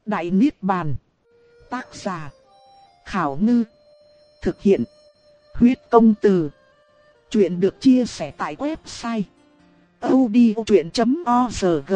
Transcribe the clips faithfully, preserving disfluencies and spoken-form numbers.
Đại Niết Bàn. Tác giả: Khảo Ngư. Thực hiện: Huyết Công Từ. Chuyện được chia sẻ tại website audiochuyện chấm org.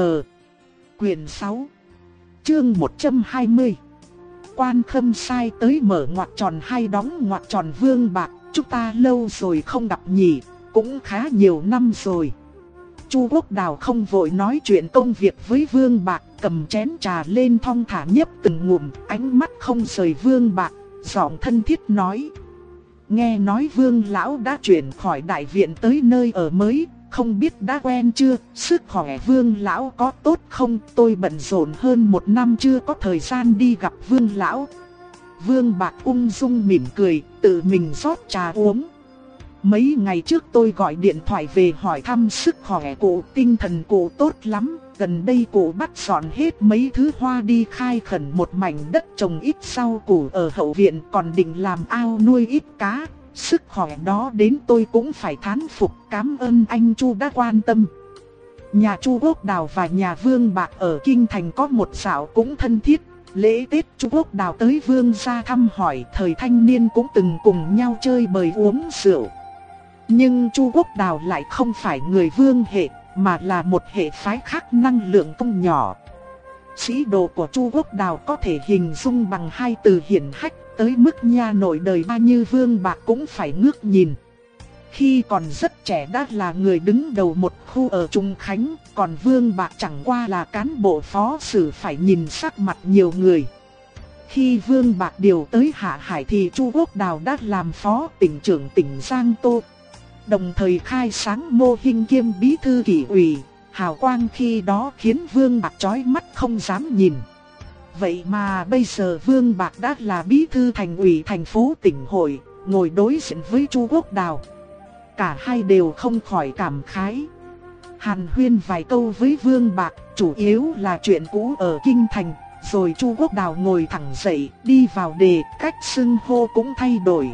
Quyền sáu, chương một trăm hai mươi. Quan Khâm sai tới mở ngoặc tròn hay đóng ngoặc tròn. Vương Bạc: chúng ta lâu rồi không gặp nhỉ, cũng khá nhiều năm rồi. Chu Quốc Đào không vội nói chuyện công việc với Vương Bạc, cầm chén trà lên thong thả nhấp từng ngụm, ánh mắt không rời Vương Bạc, giọng thân thiết nói: nghe nói Vương lão đã chuyển khỏi đại viện tới nơi ở mới, không biết đã quen chưa, sức khỏe Vương lão có tốt không? Tôi bận rộn hơn một năm chưa có thời gian đi gặp Vương lão. Vương Bạc ung dung mỉm cười, tự mình rót trà uống. Mấy ngày trước tôi gọi điện thoại về hỏi thăm sức khỏe cụ, tinh thần cụ tốt lắm. Gần đây cụ bắt dọn hết mấy thứ hoa đi khai khẩn một mảnh đất trồng ít rau củ ở hậu viện, còn định làm ao nuôi ít cá. Sức khỏe đó đến tôi cũng phải thán phục, cảm ơn anh Chu đã quan tâm. Nhà Chu Quốc Đào và nhà Vương Bạc ở Kinh Thành có một dạo cũng thân thiết. Lễ Tết Chu Quốc Đào tới Vương gia thăm hỏi, thời thanh niên cũng từng cùng nhau chơi bời uống rượu. Nhưng Chu Quốc Đào lại không phải người Vương hệ, mà là một hệ phái khác năng lượng không nhỏ. Sĩ đồ của Chu Quốc Đào có thể hình dung bằng hai từ hiển hách, tới mức nha nội đời ba như Vương Bạc cũng phải ngước nhìn. Khi còn rất trẻ đã là người đứng đầu một khu ở Trung Khánh, còn Vương Bạc chẳng qua là cán bộ phó sử phải nhìn sắc mặt nhiều người. Khi Vương Bạc điều tới Hạ Hải thì Chu Quốc Đào đã làm phó tỉnh trưởng tỉnh Giang Tô, đồng thời khai sáng mô hình kiêm bí thư kỷ ủy. Hào quang khi đó khiến Vương Bạc chói mắt không dám nhìn. Vậy mà bây giờ Vương Bạc đã là bí thư thành ủy thành phố tỉnh hội, ngồi đối diện với Chu Quốc Đào. Cả hai đều không khỏi cảm khái. Hàn huyên vài câu với Vương Bạc, chủ yếu là chuyện cũ ở Kinh Thành. Rồi Chu Quốc Đào ngồi thẳng dậy, đi vào đề, cách xưng hô cũng thay đổi.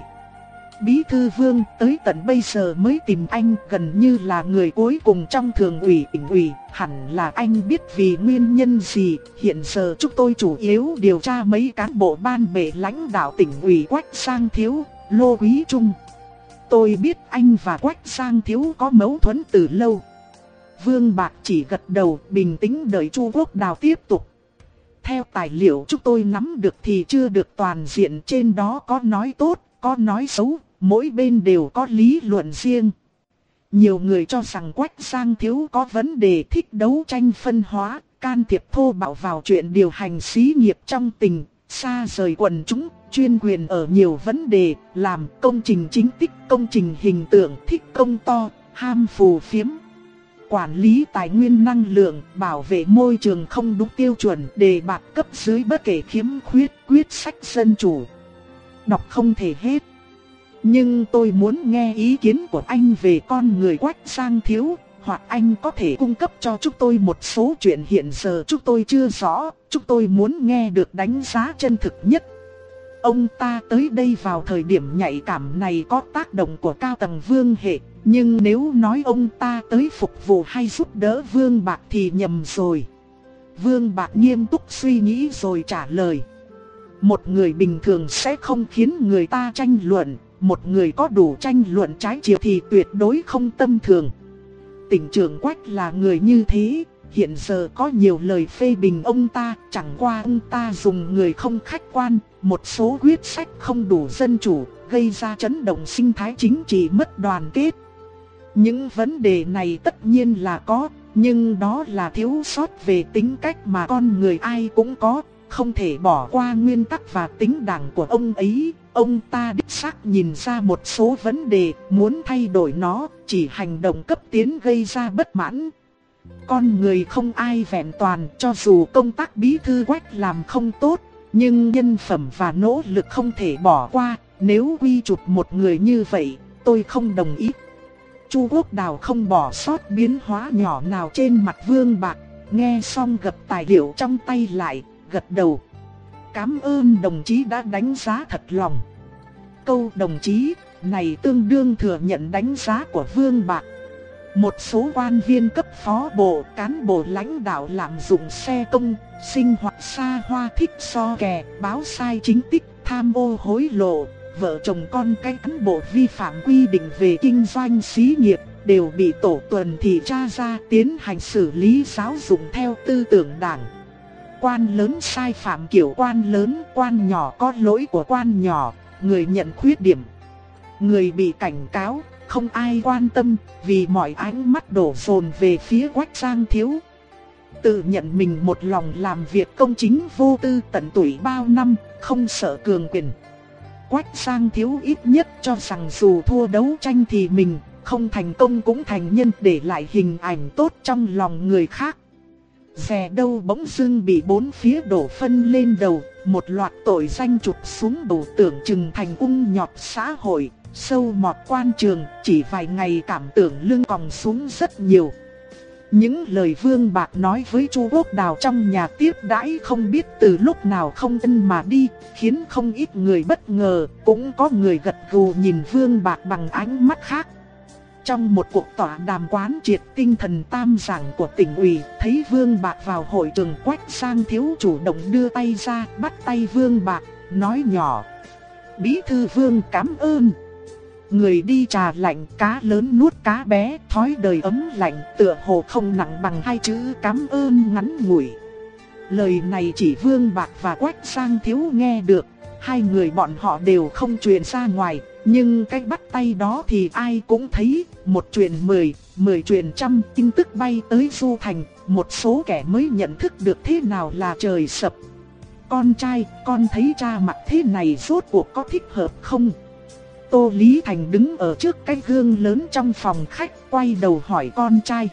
Bí thư Vương, tới tận bây giờ mới tìm anh, gần như là người cuối cùng trong thường ủy tỉnh ủy, hẳn là anh biết vì nguyên nhân gì. Hiện giờ chúng tôi chủ yếu điều tra mấy cán bộ ban bệ lãnh đạo tỉnh ủy Quách Sang Thiếu, Lô Quý Trung. Tôi biết anh và Quách Sang Thiếu có mâu thuẫn từ lâu. Vương Bạc chỉ gật đầu, bình tĩnh đợi Chu Quốc Đào tiếp tục. Theo tài liệu chúng tôi nắm được thì chưa được toàn diện, trên đó có nói tốt, có nói xấu, mỗi bên đều có lý luận riêng. Nhiều người cho rằng Quách Sang Thiếu có vấn đề thích đấu tranh phân hóa, can thiệp thô bạo vào chuyện điều hành xí nghiệp trong tỉnh, xa rời quần chúng, chuyên quyền ở nhiều vấn đề, làm công trình chính tích, công trình hình tượng, thích công to, ham phù phiếm. Quản lý tài nguyên năng lượng, bảo vệ môi trường không đúng tiêu chuẩn, đề bạt cấp dưới bất kể khiếm khuyết, quyết sách dân chủ. Đọc không thể hết. Nhưng tôi muốn nghe ý kiến của anh về con người Quách Sang Thiếu, hoặc anh có thể cung cấp cho chúng tôi một số chuyện hiện giờ chúng tôi chưa rõ, chúng tôi muốn nghe được đánh giá chân thực nhất. Ông ta tới đây vào thời điểm nhạy cảm này có tác động của cao tầng Vương hệ, nhưng nếu nói ông ta tới phục vụ hay giúp đỡ Vương Bạc thì nhầm rồi. Vương Bạc nghiêm túc suy nghĩ rồi trả lời. Một người bình thường sẽ không khiến người ta tranh luận, một người có đủ tranh luận trái chiều thì tuyệt đối không tâm thường. Tỉnh trưởng Quách là người như thế, hiện giờ có nhiều lời phê bình ông ta, chẳng qua ông ta dùng người không khách quan, một số quyết sách không đủ dân chủ, gây ra chấn động sinh thái chính trị mất đoàn kết. Những vấn đề này tất nhiên là có, nhưng đó là thiếu sót về tính cách mà con người ai cũng có, không thể bỏ qua nguyên tắc và tính đảng của ông ấy. Ông ta đích xác nhìn ra một số vấn đề, muốn thay đổi nó, chỉ hành động cấp tiến gây ra bất mãn. Con người không ai vẹn toàn, cho dù công tác bí thư Quách làm không tốt, nhưng nhân phẩm và nỗ lực không thể bỏ qua. Nếu quy chụp một người như vậy, tôi không đồng ý. Chu Quốc Đào không bỏ sót biến hóa nhỏ nào trên mặt Vương Bạc, nghe xong gập tài liệu trong tay lại, gật đầu. Cảm ơn đồng chí đã đánh giá thật lòng. Câu đồng chí này tương đương thừa nhận đánh giá của Vương Bạc. Một số quan viên cấp phó bộ, cán bộ lãnh đạo lạm dụng xe công, sinh hoạt xa hoa, thích so kè, báo sai chính tích, tham ô hối lộ, vợ chồng con cái cán bộ vi phạm quy định về kinh doanh xí nghiệp, đều bị tổ tuần thị tra ra tiến hành xử lý giáo dục theo tư tưởng Đảng. Quan lớn sai phạm kiểu quan lớn, quan nhỏ có lỗi của quan nhỏ, người nhận khuyết điểm, người bị cảnh cáo, không ai quan tâm, vì mọi ánh mắt đổ dồn về phía Quách Giang Thiếu. Tự nhận mình một lòng làm việc công chính vô tư tận tụy bao năm, không sợ cường quyền. Quách Giang Thiếu ít nhất cho rằng dù thua đấu tranh thì mình không thành công cũng thành nhân, để lại hình ảnh tốt trong lòng người khác. Dè đâu bỗng dưng bị bốn phía đổ phân lên đầu, một loạt tội danh chụp xuống đầu, tưởng chừng thành ung nhọt xã hội, sâu mọt quan trường, chỉ vài ngày cảm tưởng lưng còng xuống rất nhiều. Những lời Vương Bạc nói với Chu Quốc Đào trong nhà tiếp đãi không biết từ lúc nào không ân mà đi, khiến không ít người bất ngờ, cũng có người gật gù nhìn Vương Bạc bằng ánh mắt khác. Trong một cuộc tọa đàm quán triệt tinh thần tam giảng của tỉnh ủy, thấy Vương Bạc vào hội trường, Quách Giang Thiếu chủ động đưa tay ra, bắt tay Vương Bạc, nói nhỏ: "Bí thư Vương cảm ơn." Người đi trà lạnh, cá lớn nuốt cá bé, thói đời ấm lạnh, tựa hồ không nặng bằng hai chữ cảm ơn ngắn ngủi. Lời này chỉ Vương Bạc và Quách Giang Thiếu nghe được, hai người bọn họ đều không truyền ra ngoài, nhưng cái bắt tay đó thì ai cũng thấy, một truyền mười, mười truyền trăm, tin tức bay tới Du Thành, một số kẻ mới nhận thức được thế nào là trời sập. "Con trai, con thấy cha mặt thế này rốt cuộc có thích hợp không?" Tô Lý Thành đứng ở trước cái gương lớn trong phòng khách, quay đầu hỏi con trai.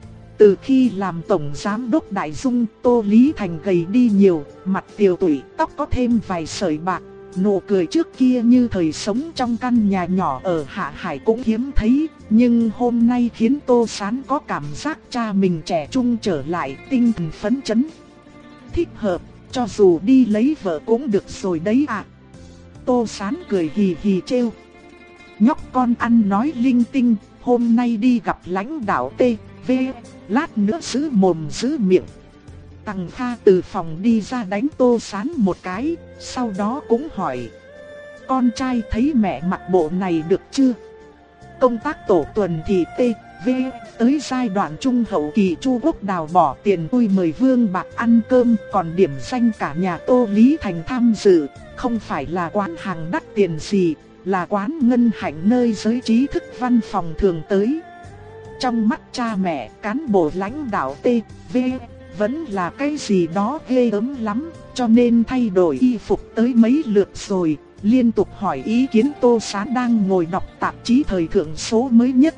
Từ khi làm tổng giám đốc Đại Dung, Tô Lý Thành gầy đi nhiều, mặt tiều tụy, tóc có thêm vài sợi bạc, nụ cười trước kia như thời sống trong căn nhà nhỏ ở Hạ Hải cũng hiếm thấy, nhưng hôm nay khiến Tô Sán có cảm giác cha mình trẻ trung trở lại, tinh thần phấn chấn. "Thích hợp, cho dù đi lấy vợ cũng được rồi đấy ạ." Tô Sán cười hì hì trêu: "Nhóc con ăn nói linh tinh, hôm nay đi gặp lãnh đạo T, V, lát nữa giữ mồm giữ miệng." Tằng Kha từ phòng đi ra đánh Tô Sán một cái, sau đó cũng hỏi: "Con trai thấy mẹ mặc bộ này được chưa?" Công tác tổ tuần thị T, V, tới giai đoạn trung hậu kỳ, Chu Quốc Đào bỏ tiền vui mời Vương Bạc ăn cơm, còn điểm danh cả nhà Tô Lý Thành tham dự, không phải là quán hàng đắt tiền gì, là quán ngân hạnh nơi giới trí thức văn phòng thường tới. Trong mắt cha mẹ, cán bộ lãnh đạo T, V vẫn là cái gì đó ghê gớm lắm, cho nên thay đổi y phục tới mấy lượt rồi, liên tục hỏi ý kiến Tô Sán đang ngồi đọc tạp chí thời thượng số mới nhất.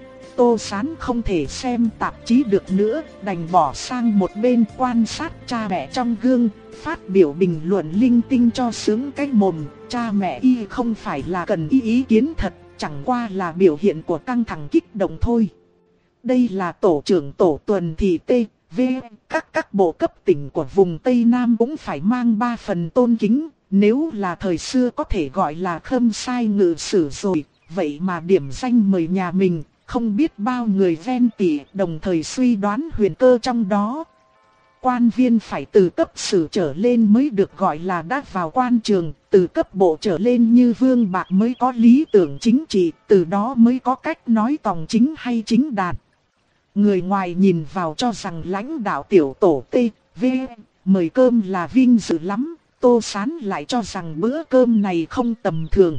Tô Sán không thể xem tạp chí được nữa, đành bỏ sang một bên quan sát cha mẹ trong gương, phát biểu bình luận linh tinh cho sướng cái mồm. Cha mẹ y không phải là cần y ý kiến thật, chẳng qua là biểu hiện của căng thẳng kích động thôi. Đây là tổ trưởng tổ tuần thị T, V, các các bộ cấp tỉnh của vùng Tây Nam cũng phải mang ba phần tôn kính, nếu là thời xưa có thể gọi là khâm sai ngự sử rồi, vậy mà điểm danh mời nhà mình, không biết bao người ven tỉ đồng thời suy đoán huyền cơ trong đó. Quan viên phải từ cấp sử trở lên mới được gọi là đã vào quan trường, từ cấp bộ trở lên như Vương Bạc mới có lý tưởng chính trị, từ đó mới có cách nói tòng chính hay chính đạt. Người ngoài nhìn vào cho rằng lãnh đạo tiểu tổ T, V, mời cơm là vinh dự lắm, Tô Sán lại cho rằng bữa cơm này không tầm thường.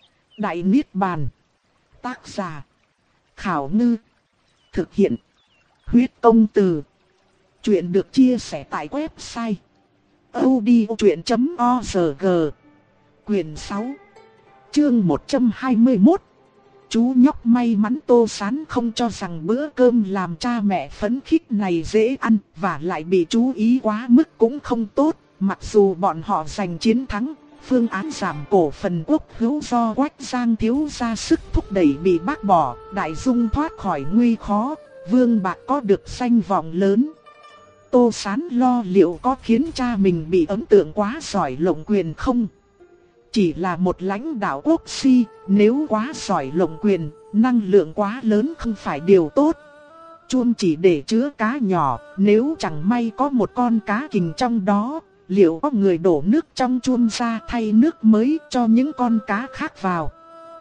Đại Niết Bàn. Tác giả: Khảo Ngư. Thực hiện: Huyết Công Từ. Chuyện được chia sẻ tại website audiochuyện chấm org. Quyền sáu, chương một trăm hai mươi mốt. Chú nhóc may mắn Tô Sán không cho rằng bữa cơm làm cha mẹ phấn khích này dễ ăn, và lại bị chú ý quá mức cũng không tốt. Mặc dù bọn họ giành chiến thắng, phương án giảm cổ phần quốc hữu do Quách Giang Thiếu ra sức thúc đẩy bị bác bỏ, Đại Dung thoát khỏi nguy khó, Vương Bạc có được danh vọng lớn. Tô Sán lo liệu có khiến cha mình bị ấn tượng quá giỏi lộng quyền không? Chỉ là một lãnh đạo quốc si, nếu quá giỏi lộng quyền, năng lượng quá lớn không phải điều tốt. Chuông chỉ để chứa cá nhỏ, nếu chẳng may có một con cá kình trong đó, liệu có người đổ nước trong chuông ra thay nước mới cho những con cá khác vào.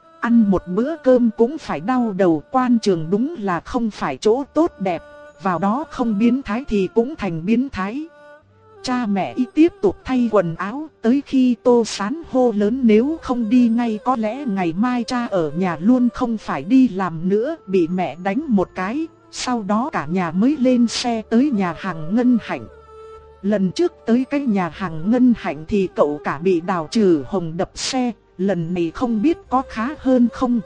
Ăn một bữa cơm cũng phải đau đầu, quan trường đúng là không phải chỗ tốt đẹp, vào đó không biến thái thì cũng thành biến thái. Cha mẹ y tiếp tục thay quần áo, tới khi Tô Sán hô lớn nếu không đi ngay có lẽ ngày mai cha ở nhà luôn không phải đi làm nữa, bị mẹ đánh một cái, sau đó cả nhà mới lên xe tới nhà hàng Ngân Hạnh. Lần trước tới cái nhà hàng Ngân Hạnh thì cậu cả bị Đào Trừ Hồng đập xe, lần này không biết có khá hơn không.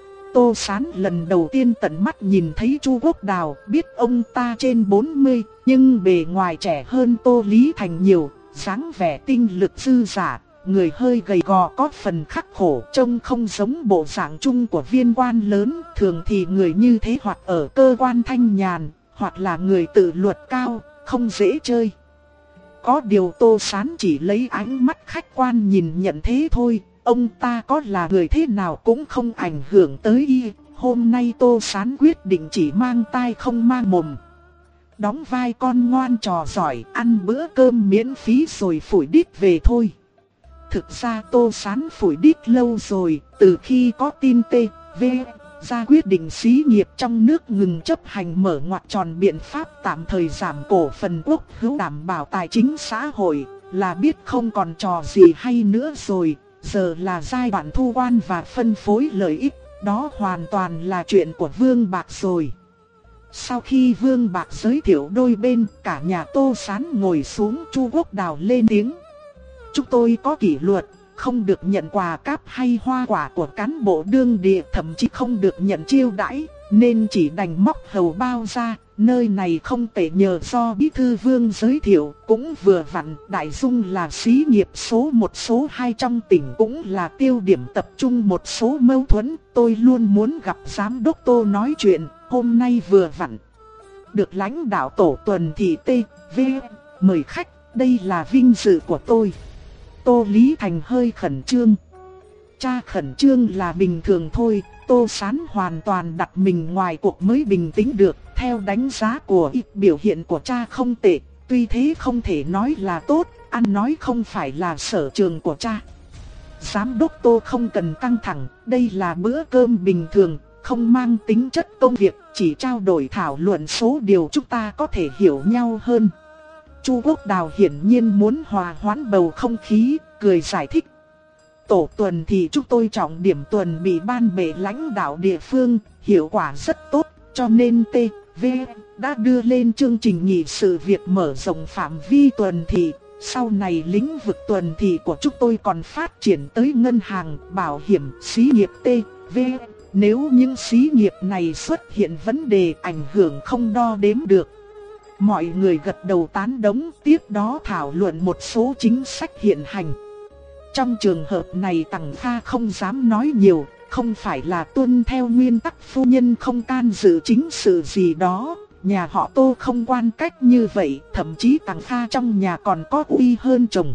Tô Sán lần đầu tiên tận mắt nhìn thấy Chu Quốc Đào, biết ông ta trên bốn mươi, nhưng bề ngoài trẻ hơn Tô Lý Thành nhiều, dáng vẻ tinh lực dư dả, người hơi gầy gò có phần khắc khổ, trông không giống bộ dạng chung của viên quan lớn. Thường thì người như thế hoặc ở cơ quan thanh nhàn, hoặc là người tự luật cao, không dễ chơi. Có điều Tô Sán chỉ lấy ánh mắt khách quan nhìn nhận thế thôi. Ông ta có là người thế nào cũng không ảnh hưởng tới y. Hôm nay Tô Sán quyết định chỉ mang tai không mang mồm. Đóng vai con ngoan trò giỏi, ăn bữa cơm miễn phí rồi phủi đít về thôi. Thực ra Tô Sán phủi đít lâu rồi, từ khi có tin tê vê ra quyết định xí nghiệp trong nước ngừng chấp hành mở ngoặc tròn biện pháp tạm thời giảm cổ phần quốc hữu đảm bảo tài chính xã hội, là biết không còn trò gì hay nữa rồi. Giờ là giai đoạn thu quan và phân phối lợi ích, đó hoàn toàn là chuyện của Vương Bạc rồi. Sau khi Vương Bạc giới thiệu đôi bên, cả nhà Tô Sán ngồi xuống. Chu Quốc Đào lên tiếng: chúng tôi có kỷ luật, không được nhận quà cáp hay hoa quả của cán bộ đương địa, thậm chí không được nhận chiêu đãi, nên chỉ đành móc hầu bao ra. Nơi này không tệ nhờ do Bí thư Vương giới thiệu, cũng vừa vặn. Đại Dung là xí nghiệp số một số hai trong tỉnh, cũng là tiêu điểm tập trung một số mâu thuẫn. Tôi luôn muốn gặp giám đốc Tô nói chuyện, hôm nay vừa vặn được lãnh đạo tổ tuần thị tê vê mời khách, đây là vinh dự của tôi. Tô Lý Thành hơi khẩn trương. Cha khẩn trương là bình thường thôi, Tô Sán hoàn toàn đặt mình ngoài cuộc mới bình tĩnh được. Theo đánh giá của y, biểu hiện của cha không tệ, tuy thế không thể nói là tốt, ăn nói không phải là sở trường của cha. Giám đốc Tô không cần căng thẳng, đây là bữa cơm bình thường, không mang tính chất công việc, chỉ trao đổi thảo luận số điều chúng ta có thể hiểu nhau hơn. Chu Quốc Đào hiển nhiên muốn hòa hoãn bầu không khí, cười giải thích. Tổ tuần thì chúng tôi trọng điểm tuần bị ban bệ lãnh đạo địa phương, hiệu quả rất tốt, cho nên tê vê đã đưa lên chương trình nghị sự việc mở rộng phạm vi tuần thị. Sau này lĩnh vực tuần thị của chúng tôi còn phát triển tới ngân hàng, bảo hiểm, xí nghiệp tê vê. Nếu những xí nghiệp này xuất hiện vấn đề ảnh hưởng không đo đếm được. Mọi người gật đầu tán đồng, tiếp đó thảo luận một số chính sách hiện hành. Trong trường hợp này Tằng Kha không dám nói nhiều, không phải là tuân theo nguyên tắc phu nhân không can dự chính sự gì đó. Nhà họ Tô không quan cách như vậy, thậm chí Tằng Kha trong nhà còn có uy hơn chồng.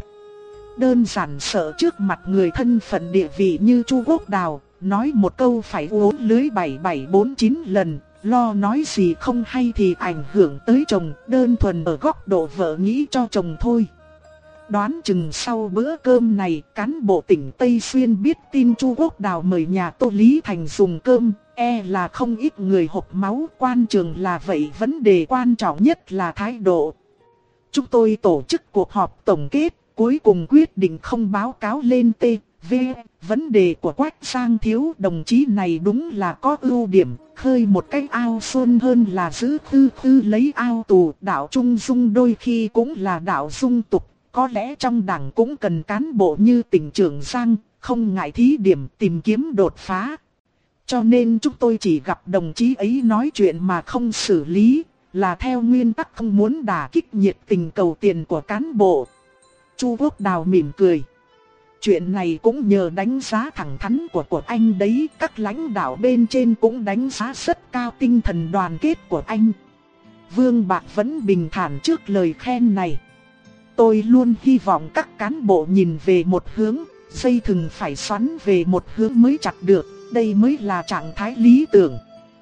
Đơn giản sợ trước mặt người thân phận địa vị như Chu Quốc Đào, nói một câu phải uốn lưới bảy bảy bốn chín lần, lo nói gì không hay thì ảnh hưởng tới chồng, đơn thuần ở góc độ vợ nghĩ cho chồng thôi. Đoán chừng sau bữa cơm này, cán bộ tỉnh Tây Xuyên biết tin Chu Quốc Đào mời nhà Tô Lý Thành dùng cơm, e là không ít người hộc máu. Quan trường là vậy, vấn đề quan trọng nhất là thái độ. Chúng tôi tổ chức cuộc họp tổng kết, cuối cùng quyết định không báo cáo lên tê vê. Vấn đề của Quách Giang Thiếu đồng chí này đúng là có ưu điểm, khơi một cái ao xuân hơn là giữ tư tư lấy ao tù. Đạo Trung Dung đôi khi cũng là đạo dung tục. Có lẽ trong đảng cũng cần cán bộ như tỉnh trưởng Giang, không ngại thí điểm tìm kiếm đột phá. Cho nên chúng tôi chỉ gặp đồng chí ấy nói chuyện mà không xử lý, là theo nguyên tắc không muốn đả kích nhiệt tình cầu tiền của cán bộ. Chu Quốc Đào mỉm cười. Chuyện này cũng nhờ đánh giá thẳng thắn của của anh đấy, các lãnh đạo bên trên cũng đánh giá rất cao tinh thần đoàn kết của anh. Vương Bạc vẫn bình thản trước lời khen này. Tôi luôn hy vọng các cán bộ nhìn về một hướng, dây thừng phải xoắn về một hướng mới chặt được. đây mới là trạng thái lý tưởng.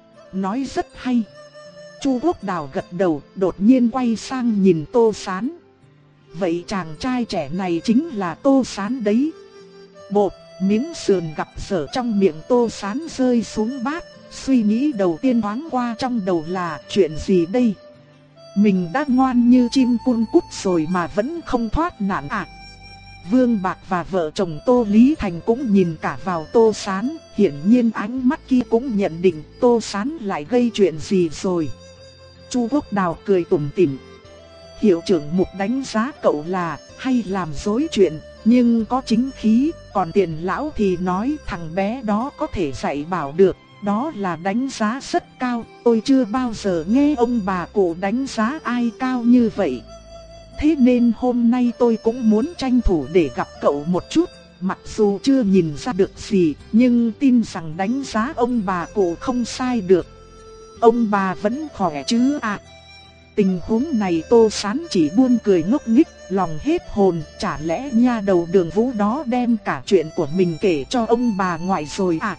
Nói rất hay. Chu Quốc Đào gật đầu, đột nhiên quay sang nhìn Tô Sán. Vậy chàng trai trẻ này chính là Tô Sán đấy. Bột, miếng sườn gặp dở trong miệng Tô Sán rơi xuống bát. Suy nghĩ đầu tiên thoáng qua trong đầu là chuyện gì đây? Mình đã ngoan như chim cun cút rồi mà vẫn không thoát nạn à? Vương Bạc và vợ chồng Tô Lý Thành cũng nhìn cả vào Tô Sán. Hiển nhiên ánh mắt kia cũng nhận định Tô Sán lại gây chuyện gì rồi. Chu Quốc Đào cười tủm tỉm. Hiệu trưởng Mục đánh giá cậu là hay làm dối chuyện, nhưng có chính khí. Còn Tiền lão thì nói thằng bé đó có thể dạy bảo được. Đó là đánh giá rất cao. Tôi chưa bao giờ nghe ông bà cụ đánh giá ai cao như vậy. Thế nên hôm nay tôi cũng muốn tranh thủ để gặp cậu một chút. Mặc dù chưa nhìn ra được gì, nhưng tin rằng đánh giá ông bà cụ không sai được. Ông bà vẫn khỏe chứ ạ? À? Tình huống này Tô Sán chỉ buồn cười ngốc nghếch, lòng hết hồn. Chả lẽ nha đầu Đường Vũ đó đem cả chuyện của mình kể cho ông bà ngoại rồi à?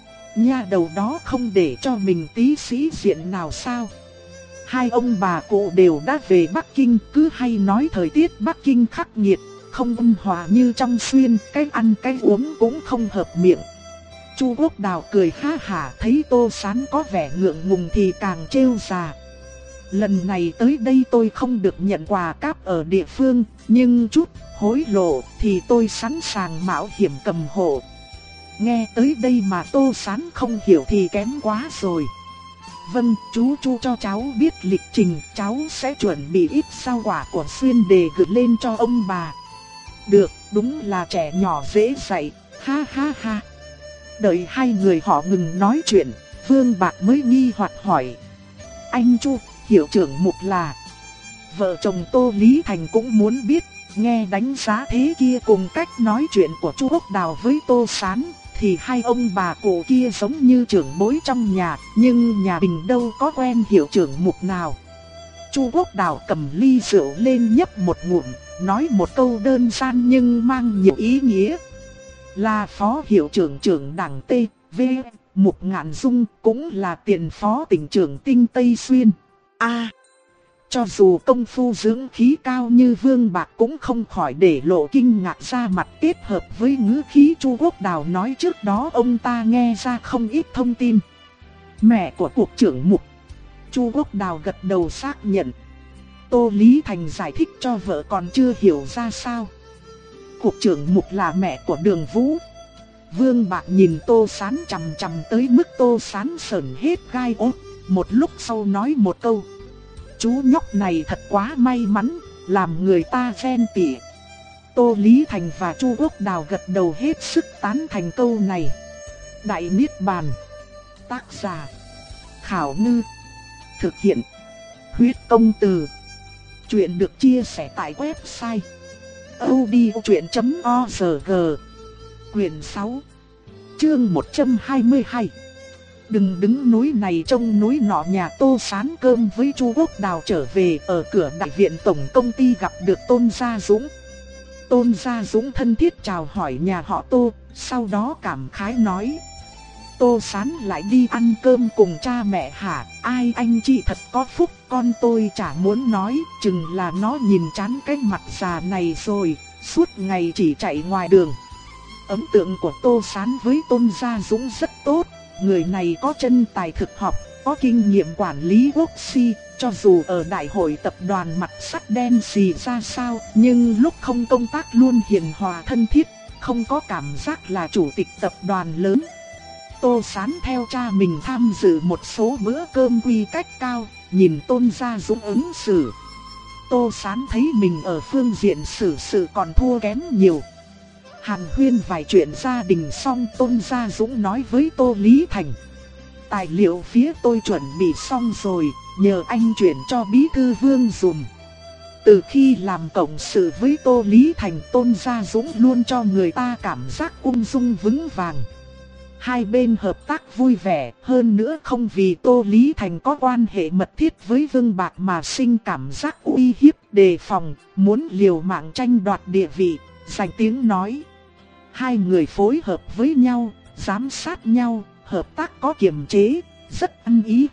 Nha đầu đó không để cho mình tí sĩ diện nào sao? Hai ông bà cụ đều đã về Bắc Kinh, cứ hay nói thời tiết Bắc Kinh khắc nghiệt, không ôn hòa như trong xuyên, cái ăn cái uống cũng không hợp miệng. Chu Quốc Đào cười ha hả, thấy Tô Sán có vẻ ngượng ngùng thì càng trêu già. Lần này tới đây tôi không được nhận quà cáp ở địa phương, nhưng chút hối lộ thì tôi sẵn sàng mạo hiểm cầm hộ. Nghe tới đây mà Tô Sán không hiểu thì kém quá rồi. Vâng, chú Chu cho cháu biết lịch trình, cháu sẽ chuẩn bị ít rau quả của xuyên để gửi lên cho ông bà. Được, đúng là trẻ nhỏ dễ dạy, ha ha ha. Đợi hai người họ ngừng nói chuyện, Vương Bạc mới nghi hoặc hỏi. Anh Chu, hiệu trưởng Mục là... Vợ chồng Tô Lý Thành cũng muốn biết, nghe đánh giá thế kia cùng cách nói chuyện của Chu Quốc Đào với Tô Sán. Thì hai ông bà cụ kia giống như trưởng bối trong nhà, nhưng nhà mình đâu có quen hiệu trưởng Mục nào. Chu Quốc Đào cầm ly rượu lên nhấp một ngụm, nói một câu đơn giản nhưng mang nhiều ý nghĩa. Là phó hiệu trưởng trưởng đảng T V Mục Ngạn Dung, cũng là tiền phó tỉnh trưởng Tinh Tây Xuyên. A à, cho dù công phu dưỡng khí cao như Vương Bạc cũng không khỏi để lộ kinh ngạc ra mặt, kết hợp với ngữ khí Chu Quốc Đào nói trước đó ông ta nghe ra không ít thông tin. Mẹ của cục trưởng Mục. Chu Quốc Đào gật đầu xác nhận. Tô Lý Thành giải thích cho vợ còn chưa hiểu ra sao. Cục trưởng Mục là mẹ của Đường Vũ. Vương Bạc nhìn Tô Sán chằm chằm tới mức Tô Sán sởn hết gai ốc. Một lúc sau nói một câu. Chú nhóc này thật quá may mắn, làm người ta ghen tị. Tô Lý Thành và Chu Quốc Đào gật đầu hết sức tán thành câu này. Đại Niết Bàn. Tác giả Khảo Ngư. Thực hiện Huyết Công Từ. Chuyện được chia sẻ tại website audiochuyện chấm org. Quyền sáu, chương một trăm hai mươi hai. Đừng đứng núi này trông núi nọ. Nhà Tô Sán cơm với Chu Quốc Đào trở về, ở cửa đại viện tổng công ty gặp được Tôn Gia Dũng. Tôn Gia Dũng thân thiết chào hỏi nhà họ Tô, sau đó cảm khái nói. Tô Sán lại đi ăn cơm cùng cha mẹ hả? Ai anh chị thật có phúc, con tôi chả muốn nói, chừng là nó nhìn chán cái mặt già này rồi, suốt ngày chỉ chạy ngoài đường. Ấn tượng của Tô Sán với Tôn Gia Dũng rất tốt. Người này có chân tài thực học, có kinh nghiệm quản lý quốc si, cho dù ở đại hội tập đoàn mặt sắt đen xì ra sao, nhưng lúc không công tác luôn hiền hòa thân thiết, không có cảm giác là chủ tịch tập đoàn lớn. Tô Sán theo cha mình tham dự một số bữa cơm quy cách cao, nhìn Tôn Gia Dũng ứng xử. Tô Sán thấy mình ở phương diện xử sự còn thua kém nhiều. Hàn huyên vài chuyện gia đình xong, Tôn Gia Dũng nói với Tô Lý Thành. Tài liệu phía tôi chuẩn bị xong rồi, nhờ anh chuyển cho Bí thư Vương dùm. Từ khi làm cộng sự với Tô Lý Thành, Tôn Gia Dũng luôn cho người ta cảm giác ung dung vững vàng. Hai bên hợp tác vui vẻ, hơn nữa không vì Tô Lý Thành có quan hệ mật thiết với Vương Bạc mà sinh cảm giác uy hiếp, đề phòng, muốn liều mạng tranh đoạt địa vị, giành tiếng nói. Hai người phối hợp với nhau, giám sát nhau, hợp tác có kiềm chế, rất ăn ý.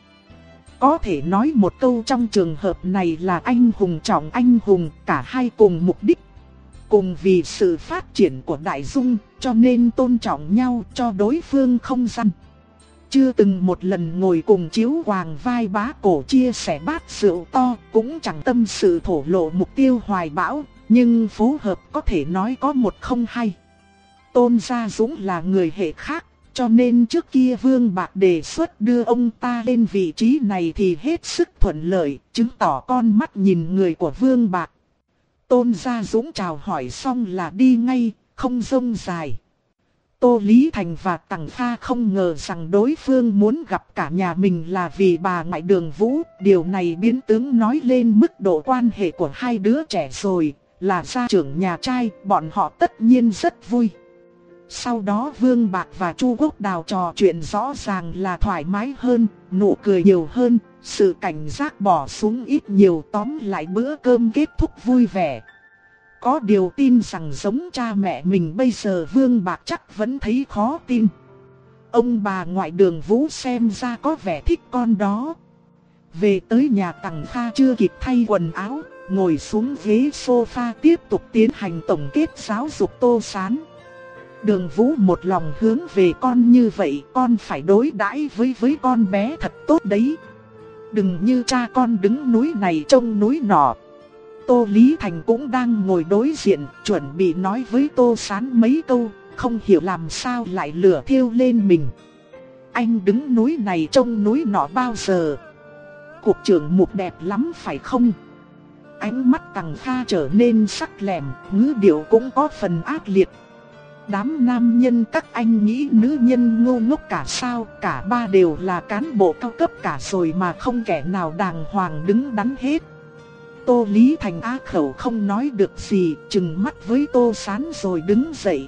Có thể nói một câu trong trường hợp này là anh hùng trọng anh hùng, cả hai cùng mục đích. Cùng vì sự phát triển của đại dung, cho nên tôn trọng nhau, cho đối phương không gian. Chưa từng một lần ngồi cùng chiếu hoàng vai bá cổ chia sẻ bát rượu to, cũng chẳng tâm sự thổ lộ mục tiêu hoài bão, nhưng phối hợp có thể nói có một không hai. Tôn Gia Dũng là người hệ khác, cho nên trước kia Vương Bạc đề xuất đưa ông ta lên vị trí này thì hết sức thuận lợi, chứng tỏ con mắt nhìn người của Vương Bạc. Tôn Gia Dũng chào hỏi xong là đi ngay, không rông dài. Tô Lý Thành và Tằng Kha không ngờ rằng đối phương muốn gặp cả nhà mình là vì bà ngoại Đường Vũ. Điều này biến tướng nói lên mức độ quan hệ của hai đứa trẻ rồi, là gia trưởng nhà trai, bọn họ tất nhiên rất vui. Sau đó Vương Bạc và Chu Quốc Đào trò chuyện rõ ràng là thoải mái hơn, nụ cười nhiều hơn, sự cảnh giác bỏ xuống ít nhiều, tóm lại bữa cơm kết thúc vui vẻ. Có điều tin rằng giống cha mẹ mình bây giờ Vương Bạc chắc vẫn thấy khó tin. Ông bà ngoại Đường Vũ xem ra có vẻ thích con đó. Về tới nhà Tằng Kha chưa kịp thay quần áo, ngồi xuống ghế sofa tiếp tục tiến hành tổng kết giáo dục Tô Sán. Đường Vũ một lòng hướng về con như vậy, con phải đối đãi với với con bé thật tốt đấy. Đừng như cha con đứng núi này trông núi nọ. Tô Lý Thành cũng đang ngồi đối diện, chuẩn bị nói với Tô Sán mấy câu, không hiểu làm sao lại lửa thiêu lên mình. Anh đứng núi này trông núi nọ bao giờ? Cục trưởng Mục đẹp lắm phải không? Ánh mắt Tằng Kha trở nên sắc lẹm, ngữ điệu cũng có phần ác liệt. Đám nam nhân các anh nghĩ nữ nhân ngu ngốc cả sao? Cả ba đều là cán bộ cao cấp cả rồi mà không kẻ nào đàng hoàng đứng đắn hết. Tô Lý Thành á khẩu không nói được gì, trừng mắt với Tô Sán rồi đứng dậy.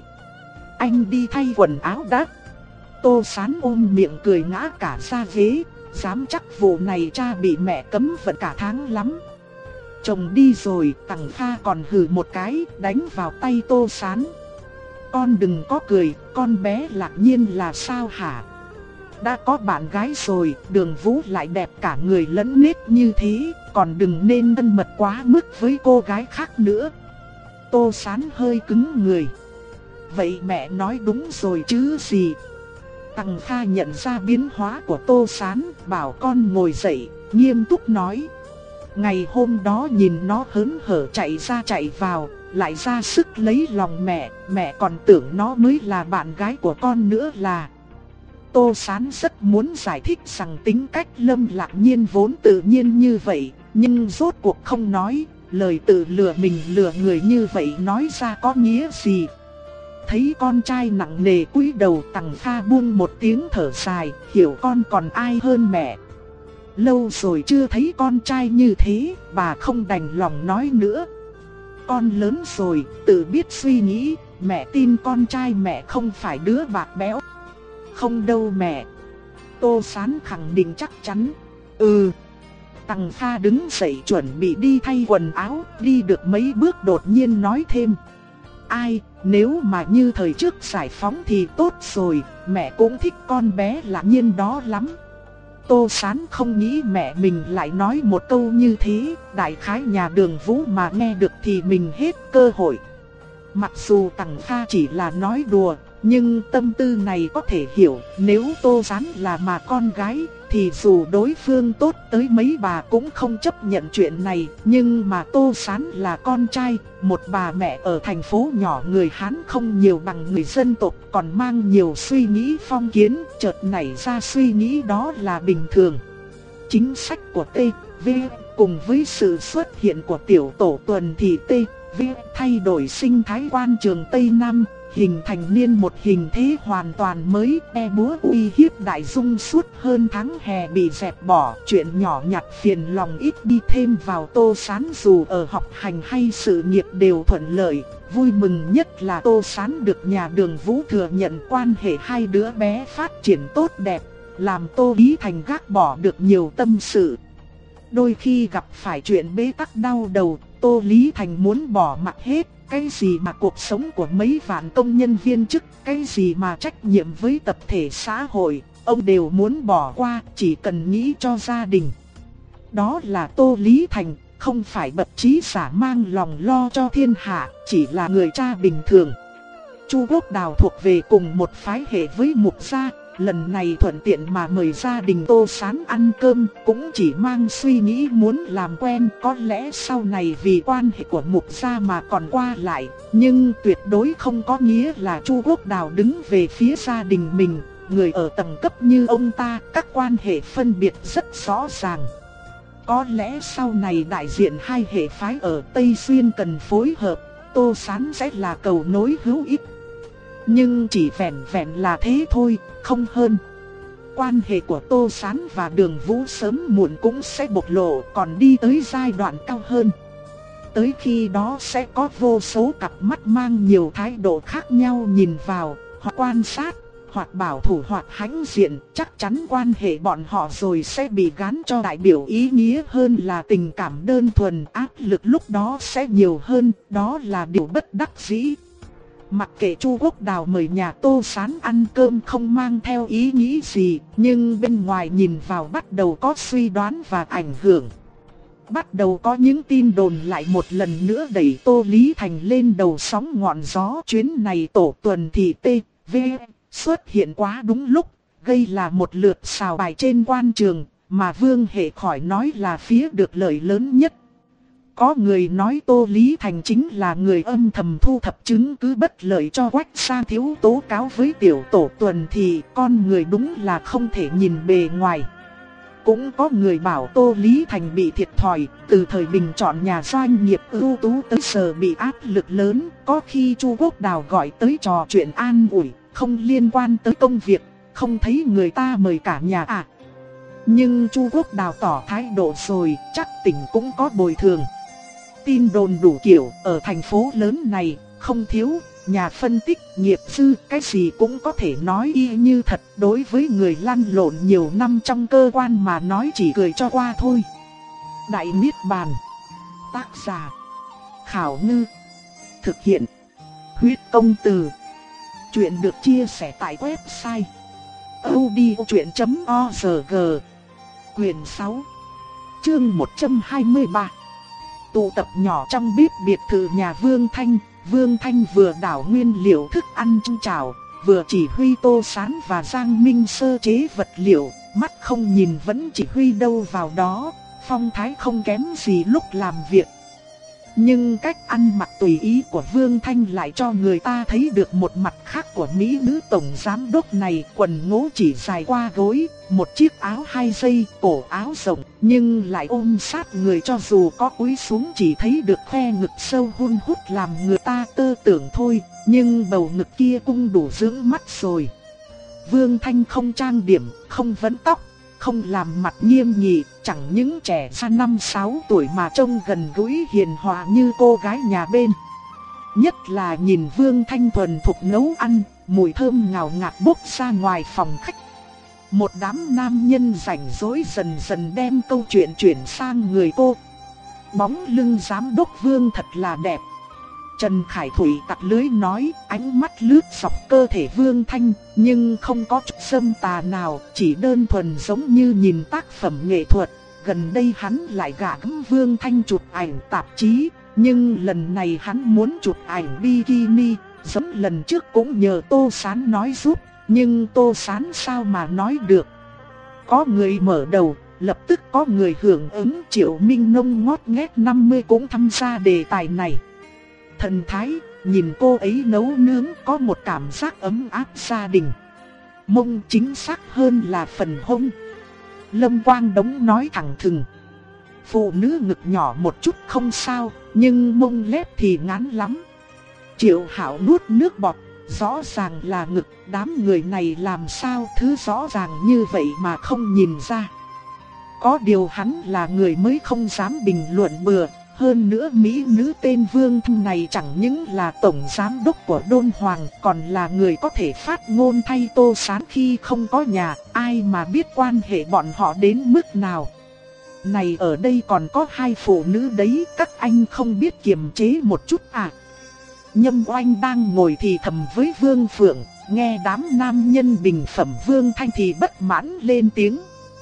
Anh đi thay quần áo đã. Tô Sán ôm miệng cười ngã cả ra ghế, dám chắc vụ này cha bị mẹ cấm vận cả tháng lắm. Chồng đi rồi, Tằng Kha còn hừ một cái, đánh vào tay Tô Sán. Con đừng có cười, con bé Lạc Nhiên là sao hả? Đã có bạn gái rồi, Đường Vũ lại đẹp cả người lẫn nết như thế, còn đừng nên thân mật quá mức với cô gái khác nữa. Tô Sán hơi cứng người. Vậy mẹ nói đúng rồi chứ gì? Tằng Kha nhận ra biến hóa của Tô Sán, bảo con ngồi dậy, nghiêm túc nói. Ngày hôm đó nhìn nó hớn hở chạy ra chạy vào, lại ra sức lấy lòng mẹ, mẹ còn tưởng nó mới là bạn gái của con nữa là. Tô Sán rất muốn giải thích rằng tính cách Lâm Lạc Nhiên vốn tự nhiên như vậy, nhưng rốt cuộc không nói, lời tự lừa mình lừa người như vậy nói ra có nghĩa gì. Thấy con trai nặng nề cúi đầu, Tằng Kha buông một tiếng thở dài, hiểu con còn ai hơn mẹ. Lâu rồi chưa thấy con trai như thế, bà không đành lòng nói nữa. Con lớn rồi, tự biết suy nghĩ, mẹ tin con trai mẹ không phải đứa bạc bẽo. Không đâu mẹ. Tô Sán khẳng định chắc chắn. Ừ. Tằng Kha đứng dậy chuẩn bị đi thay quần áo, đi được mấy bước đột nhiên nói thêm. Ai, nếu mà như thời trước giải phóng thì tốt rồi, mẹ cũng thích con bé Lạc Nhiên đó lắm. Tô Sán không nghĩ mẹ mình lại nói một câu như thế, đại khái nhà Đường Vũ mà nghe được thì mình hết cơ hội. Mặc dù Tằng Kha chỉ là nói đùa, nhưng tâm tư này có thể hiểu, nếu Tô Sán là mà con gái, thì dù đối phương tốt tới mấy bà cũng không chấp nhận chuyện này. Nhưng mà Tô Sán là con trai, một bà mẹ ở thành phố nhỏ người Hán không nhiều bằng người dân tộc, còn mang nhiều suy nghĩ phong kiến, chợt nảy ra suy nghĩ đó là bình thường. Chính sách của T, V cùng với sự xuất hiện của tiểu tổ tuần thì T, V thay đổi sinh thái quan trường Tây Nam, hình thành nên một hình thế hoàn toàn mới, e búa uy hiếp đại dung suốt hơn tháng hè bị dẹp bỏ. Chuyện nhỏ nhặt phiền lòng ít đi thêm vào Tô Sán, dù ở học hành hay sự nghiệp đều thuận lợi. Vui mừng nhất là Tô Sán được nhà Đường Vũ thừa nhận quan hệ hai đứa bé phát triển tốt đẹp, làm Tô Lý Thành gác bỏ được nhiều tâm sự. Đôi khi gặp phải chuyện bế tắc đau đầu, Tô Lý Thành muốn bỏ mặc hết, cái gì mà cuộc sống của mấy vạn công nhân viên chức, cái gì mà trách nhiệm với tập thể xã hội, ông đều muốn bỏ qua, chỉ cần nghĩ cho gia đình. Đó là Tô Lý Thành, không phải bậc trí giả mang lòng lo cho thiên hạ, chỉ là người cha bình thường. Chu Quốc Đào thuộc về cùng một phái hệ với Mục gia, lần này thuận tiện mà mời gia đình Tô Sán ăn cơm, cũng chỉ mang suy nghĩ muốn làm quen, có lẽ sau này vì quan hệ của Mục gia mà còn qua lại, nhưng tuyệt đối không có nghĩa là Chu Quốc Đào đứng về phía gia đình mình. Người ở tầng cấp như ông ta, các quan hệ phân biệt rất rõ ràng. Có lẽ sau này đại diện hai hệ phái ở Tây Xuyên cần phối hợp, Tô Sán sẽ là cầu nối hữu ích. Nhưng chỉ vẹn vẹn là thế thôi, không hơn. Quan hệ của Tô Sán và Đường Vũ sớm muộn cũng sẽ bộc lộ, còn đi tới giai đoạn cao hơn. Tới khi đó sẽ có vô số cặp mắt mang nhiều thái độ khác nhau nhìn vào, hoặc quan sát, hoặc bảo thủ hoặc hãnh diện, chắc chắn quan hệ bọn họ rồi sẽ bị gán cho đại biểu ý nghĩa hơn là tình cảm đơn thuần, áp lực lúc đó sẽ nhiều hơn, đó là điều bất đắc dĩ. Mặc kệ Chu Quốc Đào mời nhà Tô Sán ăn cơm không mang theo ý nghĩ gì, nhưng bên ngoài nhìn vào bắt đầu có suy đoán và ảnh hưởng. Bắt đầu có những tin đồn lại một lần nữa đẩy Tô Lý Thành lên đầu sóng ngọn gió. Chuyến này tổ tuần thị tê vê xuất hiện quá đúng lúc, gây là một lượt xào bài trên quan trường, mà Vương Hệ khỏi nói là phía được lợi lớn nhất. Có người nói Tô Lý Thành chính là người âm thầm thu thập chứng cứ bất lợi cho Quách Sang Thiếu tố cáo với tiểu tổ tuần thị, con người đúng là không thể nhìn bề ngoài. Cũng có người bảo Tô Lý Thành bị thiệt thòi, từ thời bình chọn nhà doanh nghiệp ưu tú tới giờ bị áp lực lớn, có khi Chu Quốc Đào gọi tới trò chuyện an ủi, không liên quan tới công việc, không thấy người ta mời cả nhà à. Nhưng Chu Quốc Đào tỏ thái độ rồi, chắc tỉnh cũng có bồi thường. Tin đồn đủ kiểu, ở thành phố lớn này, không thiếu, nhà phân tích, nghiệp dư, cái gì cũng có thể nói y như thật. Đối với người lăn lộn nhiều năm trong cơ quan mà nói chỉ cười cho qua thôi. Đại Niết Bàn. Tác giả: Khảo Ngư. Thực hiện: Huyết Công Từ. Chuyện được chia sẻ tại website audiochuyện chấm org. Quyền sáu, chương một trăm hai mươi ba. Tụ tập nhỏ trong bếp biệt thự nhà Vương Thanh. Vương Thanh vừa đảo nguyên liệu thức ăn trong chảo, vừa chỉ huy Tô Sán và Giang Minh sơ chế vật liệu, mắt không nhìn vẫn chỉ huy đâu vào đó, phong thái không kém gì lúc làm việc. Nhưng cách ăn mặc tùy ý của Vương Thanh lại cho người ta thấy được một mặt khác của mỹ nữ tổng giám đốc này. Quần ngố chỉ dài qua gối, một chiếc áo hai dây, cổ áo rộng, nhưng lại ôm sát người, cho dù có cúi xuống chỉ thấy được khoe ngực sâu hun hút làm người ta tơ tưởng thôi. Nhưng bầu ngực kia cũng đủ dưỡng mắt rồi. Vương Thanh không trang điểm, không vấn tóc, không làm mặt nghiêm nghị, chẳng những trẻ ra năm sáu tuổi mà trông gần gũi hiền hòa như cô gái nhà bên. Nhất là nhìn Vương Thanh thuần thục nấu ăn, mùi thơm ngào ngạt bốc ra ngoài phòng khách. Một đám nam nhân rảnh rỗi dần dần đem câu chuyện chuyển sang người cô. Bóng lưng giám đốc Vương thật là đẹp. Trần Khải Thủy tặc lưới nói, ánh mắt lướt dọc cơ thể Vương Thanh, nhưng không có chút dâm tà nào, chỉ đơn thuần giống như nhìn tác phẩm nghệ thuật. Gần đây hắn lại gạ gẫm Vương Thanh chụp ảnh tạp chí, nhưng lần này hắn muốn chụp ảnh bikini, giống lần trước cũng nhờ Tô Sán nói giúp, nhưng Tô Sán sao mà nói được. Có người mở đầu, lập tức có người hưởng ứng. Triệu Minh Nông ngót nghét năm mươi cũng tham gia đề tài này. Thần thái, nhìn cô ấy nấu nướng có một cảm giác ấm áp gia đình. Mông chính xác hơn là phần hông. Lâm Quang Đống nói thẳng thừng. Phụ nữ ngực nhỏ một chút không sao, nhưng mông lép thì ngắn lắm. Triệu Hảo nuốt nước bọt, rõ ràng là ngực, đám người này làm sao thứ rõ ràng như vậy mà không nhìn ra. Có điều hắn là người mới không dám bình luận bừa. Hơn nữa mỹ nữ tên Vương Thanh này chẳng những là tổng giám đốc của Đôn Hoàng, còn là người có thể phát ngôn thay Tô Sán khi không có nhà. Ai mà biết quan hệ bọn họ đến mức nào. Này ở đây còn có hai phụ nữ đấy, các anh không biết kiềm chế một chút à? Nhâm Oanh đang ngồi thì thầm với Vương Phượng, nghe đám nam nhân bình phẩm Vương Thanh thì bất mãn lên tiếng.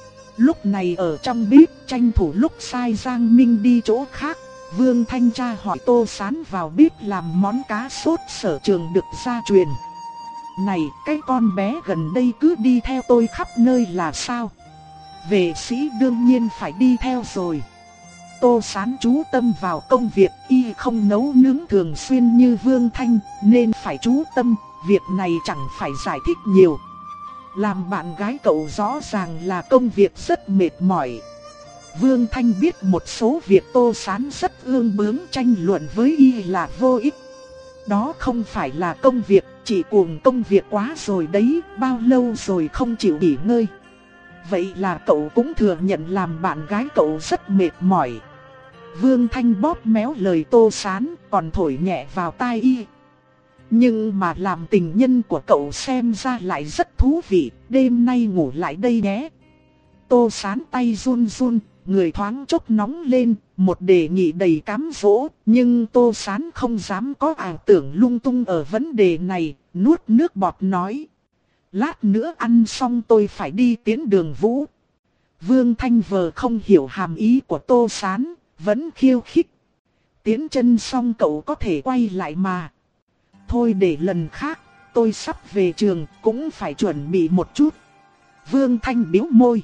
Lúc này ở trong bếp tranh thủ lúc sai Giang Minh đi chỗ khác, Vương Thanh tra hỏi Tô Sán vào bếp làm món cá sốt sở trường được gia truyền. Này, cái con bé gần đây cứ đi theo tôi khắp nơi là sao? Vệ sĩ đương nhiên phải đi theo rồi. Tô Sán chú tâm vào công việc, y không nấu nướng thường xuyên như Vương Thanh, nên phải chú tâm, việc này chẳng phải giải thích nhiều. Làm bạn gái cậu rõ ràng là công việc rất mệt mỏi. Vương Thanh biết một số việc Tô Sán rất ương bướng, tranh luận với y là vô ích. Đó không phải là công việc, chỉ cuồng công việc quá rồi đấy, bao lâu rồi không chịu nghỉ ngơi. Vậy là cậu cũng thừa nhận làm bạn gái cậu rất mệt mỏi. Vương Thanh bóp méo lời Tô Sán, còn thổi nhẹ vào tai y. Nhưng mà làm tình nhân của cậu xem ra lại rất thú vị, đêm nay ngủ lại đây nhé. Tô Sán tay run run, người thoáng chốc nóng lên, một đề nghị đầy cám dỗ, nhưng Tô Sán không dám có ảo tưởng lung tung ở vấn đề này, nuốt nước bọt nói. Lát nữa ăn xong tôi phải đi tiễn Đường Vũ. Vương Thanh vờ không hiểu hàm ý của Tô Sán, vẫn khiêu khích. Tiễn chân xong cậu có thể quay lại mà. Thôi để lần khác, tôi sắp về trường cũng phải chuẩn bị một chút. Vương Thanh biếu môi.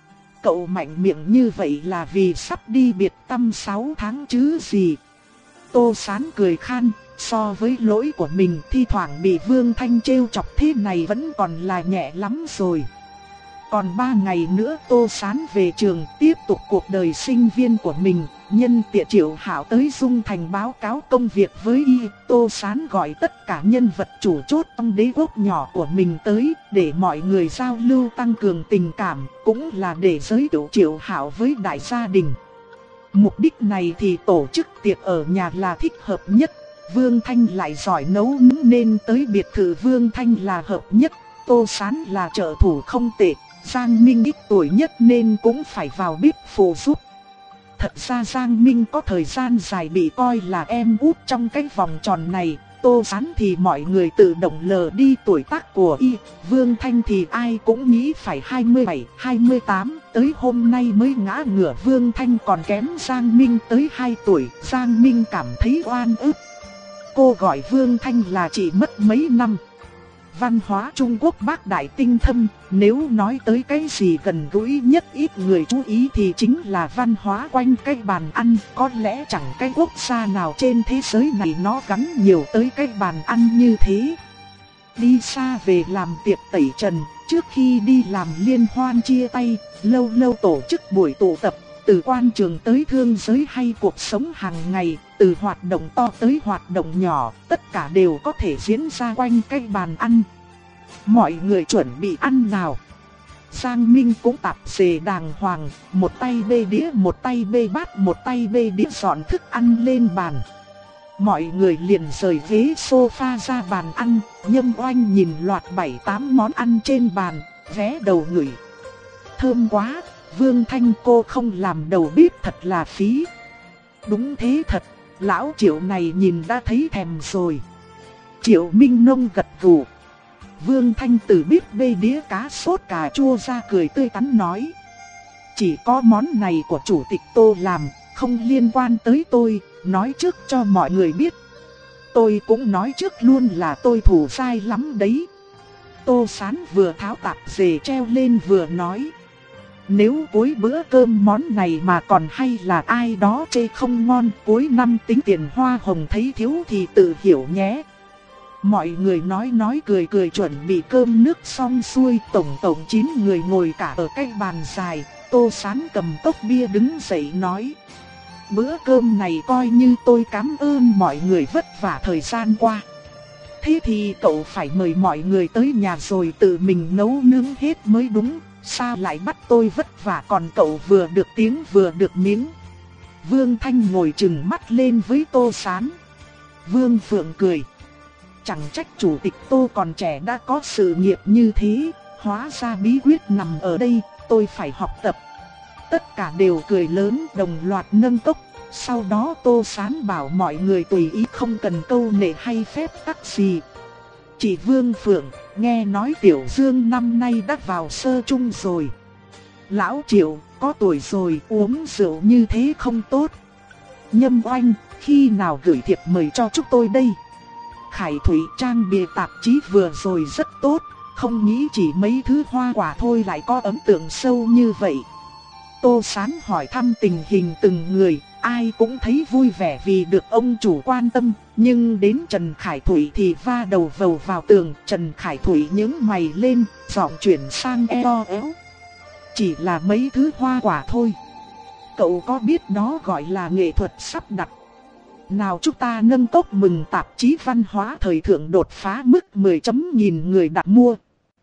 Cậu mạnh miệng như vậy là vì sắp đi biệt tâm sáu tháng chứ gì. Tô Sán cười khan, so với lỗi của mình thi thoảng bị Vương Thanh trêu chọc thế này vẫn còn là nhẹ lắm rồi. Còn ba ngày nữa Tô Sán về trường tiếp tục cuộc đời sinh viên của mình. Nhân tiện Triệu Hạo tới Dung Thành báo cáo công việc với y, Tô Sán gọi tất cả nhân vật chủ chốt trong đế quốc nhỏ của mình tới, để mọi người giao lưu tăng cường tình cảm, cũng là để giới thiệu Triệu Hạo với đại gia đình. Mục đích này thì tổ chức tiệc ở nhà là thích hợp nhất. Vương Thanh lại giỏi nấu nướng nên tới biệt thự Vương Thanh là hợp nhất. Tô Sán là trợ thủ không tệ, Giang Minh ít tuổi nhất nên cũng phải vào bếp phụ giúp. Thật ra Giang Minh có thời gian dài bị coi là em út trong cái vòng tròn này. Tô Sán thì mọi người tự động lờ đi tuổi tác của y. Vương Thanh thì ai cũng nghĩ phải hai mươi bảy, hai mươi tám. Tới hôm nay mới ngã ngửa, Vương Thanh còn kém Giang Minh tới hai tuổi. Giang Minh cảm thấy oan ức. Cô gọi Vương Thanh là chỉ mất mấy năm. Văn hóa Trung Quốc bác đại tinh thâm, nếu nói tới cái gì gần gũi nhất ít người chú ý thì chính là văn hóa quanh cái bàn ăn. Có lẽ chẳng cái quốc gia nào trên thế giới này nó gắn nhiều tới cái bàn ăn như thế. Đi xa về làm tiệc tẩy trần, trước khi đi làm liên hoan chia tay, lâu lâu tổ chức buổi tụ tập. Từ quan trường tới thương giới hay cuộc sống hàng ngày, từ hoạt động to tới hoạt động nhỏ, tất cả đều có thể diễn ra quanh cái bàn ăn. Mọi người chuẩn bị ăn nào. Giang Minh cũng tạp dề đàng hoàng, một tay bê đĩa, một tay bê bát, một tay bê đĩa dọn thức ăn lên bàn. Mọi người liền rời ghế sofa ra bàn ăn. Nhâm Oanh nhìn loạt bảy tám món ăn trên bàn, ghé đầu ngửi. Thơm quá. Vương Thanh cô không làm đầu bếp thật là phí. Đúng thế thật, lão Triệu này nhìn đã thấy thèm rồi. Triệu Minh Nông gật gù. Vương Thanh từ bếp bê đĩa cá sốt cà chua ra cười tươi tắn nói. Chỉ có món này của chủ tịch Tô làm, không liên quan tới tôi, nói trước cho mọi người biết. Tôi cũng nói trước luôn là tôi thủ sai lắm đấy. Tô Sán vừa tháo tạp dề treo lên vừa nói. Nếu cuối bữa cơm món này mà còn hay là ai đó chê không ngon, cuối năm tính tiền hoa hồng thấy thiếu thì tự hiểu nhé. Mọi người nói nói cười cười chuẩn bị cơm nước xong xuôi, tổng tổng chín người ngồi cả ở cái bàn dài. Tô Sán cầm cốc bia đứng dậy nói. Bữa cơm này coi như tôi cảm ơn mọi người vất vả thời gian qua. Thế thì cậu phải mời mọi người tới nhà rồi tự mình nấu nướng hết mới đúng. Sao lại bắt tôi vất vả còn cậu vừa được tiếng vừa được miếng. Vương Thanh ngồi trừng mắt lên với Tô Sán. Vương Phượng cười. Chẳng trách chủ tịch Tô còn trẻ đã có sự nghiệp như thế. Hóa ra bí quyết nằm ở đây, tôi phải học tập. Tất cả đều cười lớn đồng loạt nâng cốc. Sau đó Tô Sán bảo mọi người tùy ý, không cần câu nệ hay phép tắc gì. Chị Vương Phượng, nghe nói Tiểu Dương năm nay đã vào sơ trung rồi. Lão Triệu, có tuổi rồi, uống rượu như thế không tốt. Nhâm Oanh, khi nào gửi thiệp mời cho chúng tôi đây? Khải Thủy trang bìa tạp chí vừa rồi rất tốt, không nghĩ chỉ mấy thứ hoa quả thôi lại có ấn tượng sâu như vậy. Tô Sán hỏi thăm tình hình từng người, ai cũng thấy vui vẻ vì được ông chủ quan tâm, nhưng đến Trần Khải Thủy thì va đầu vầu vào tường. Trần Khải Thủy nhướng mày lên, giọng chuyển sang eo éo. Chỉ là mấy thứ hoa quả thôi. Cậu có biết đó gọi là nghệ thuật sắp đặt. Nào chúng ta nâng cốc mừng tạp chí văn hóa thời thượng đột phá mức mười chấm nghìn người đặt mua.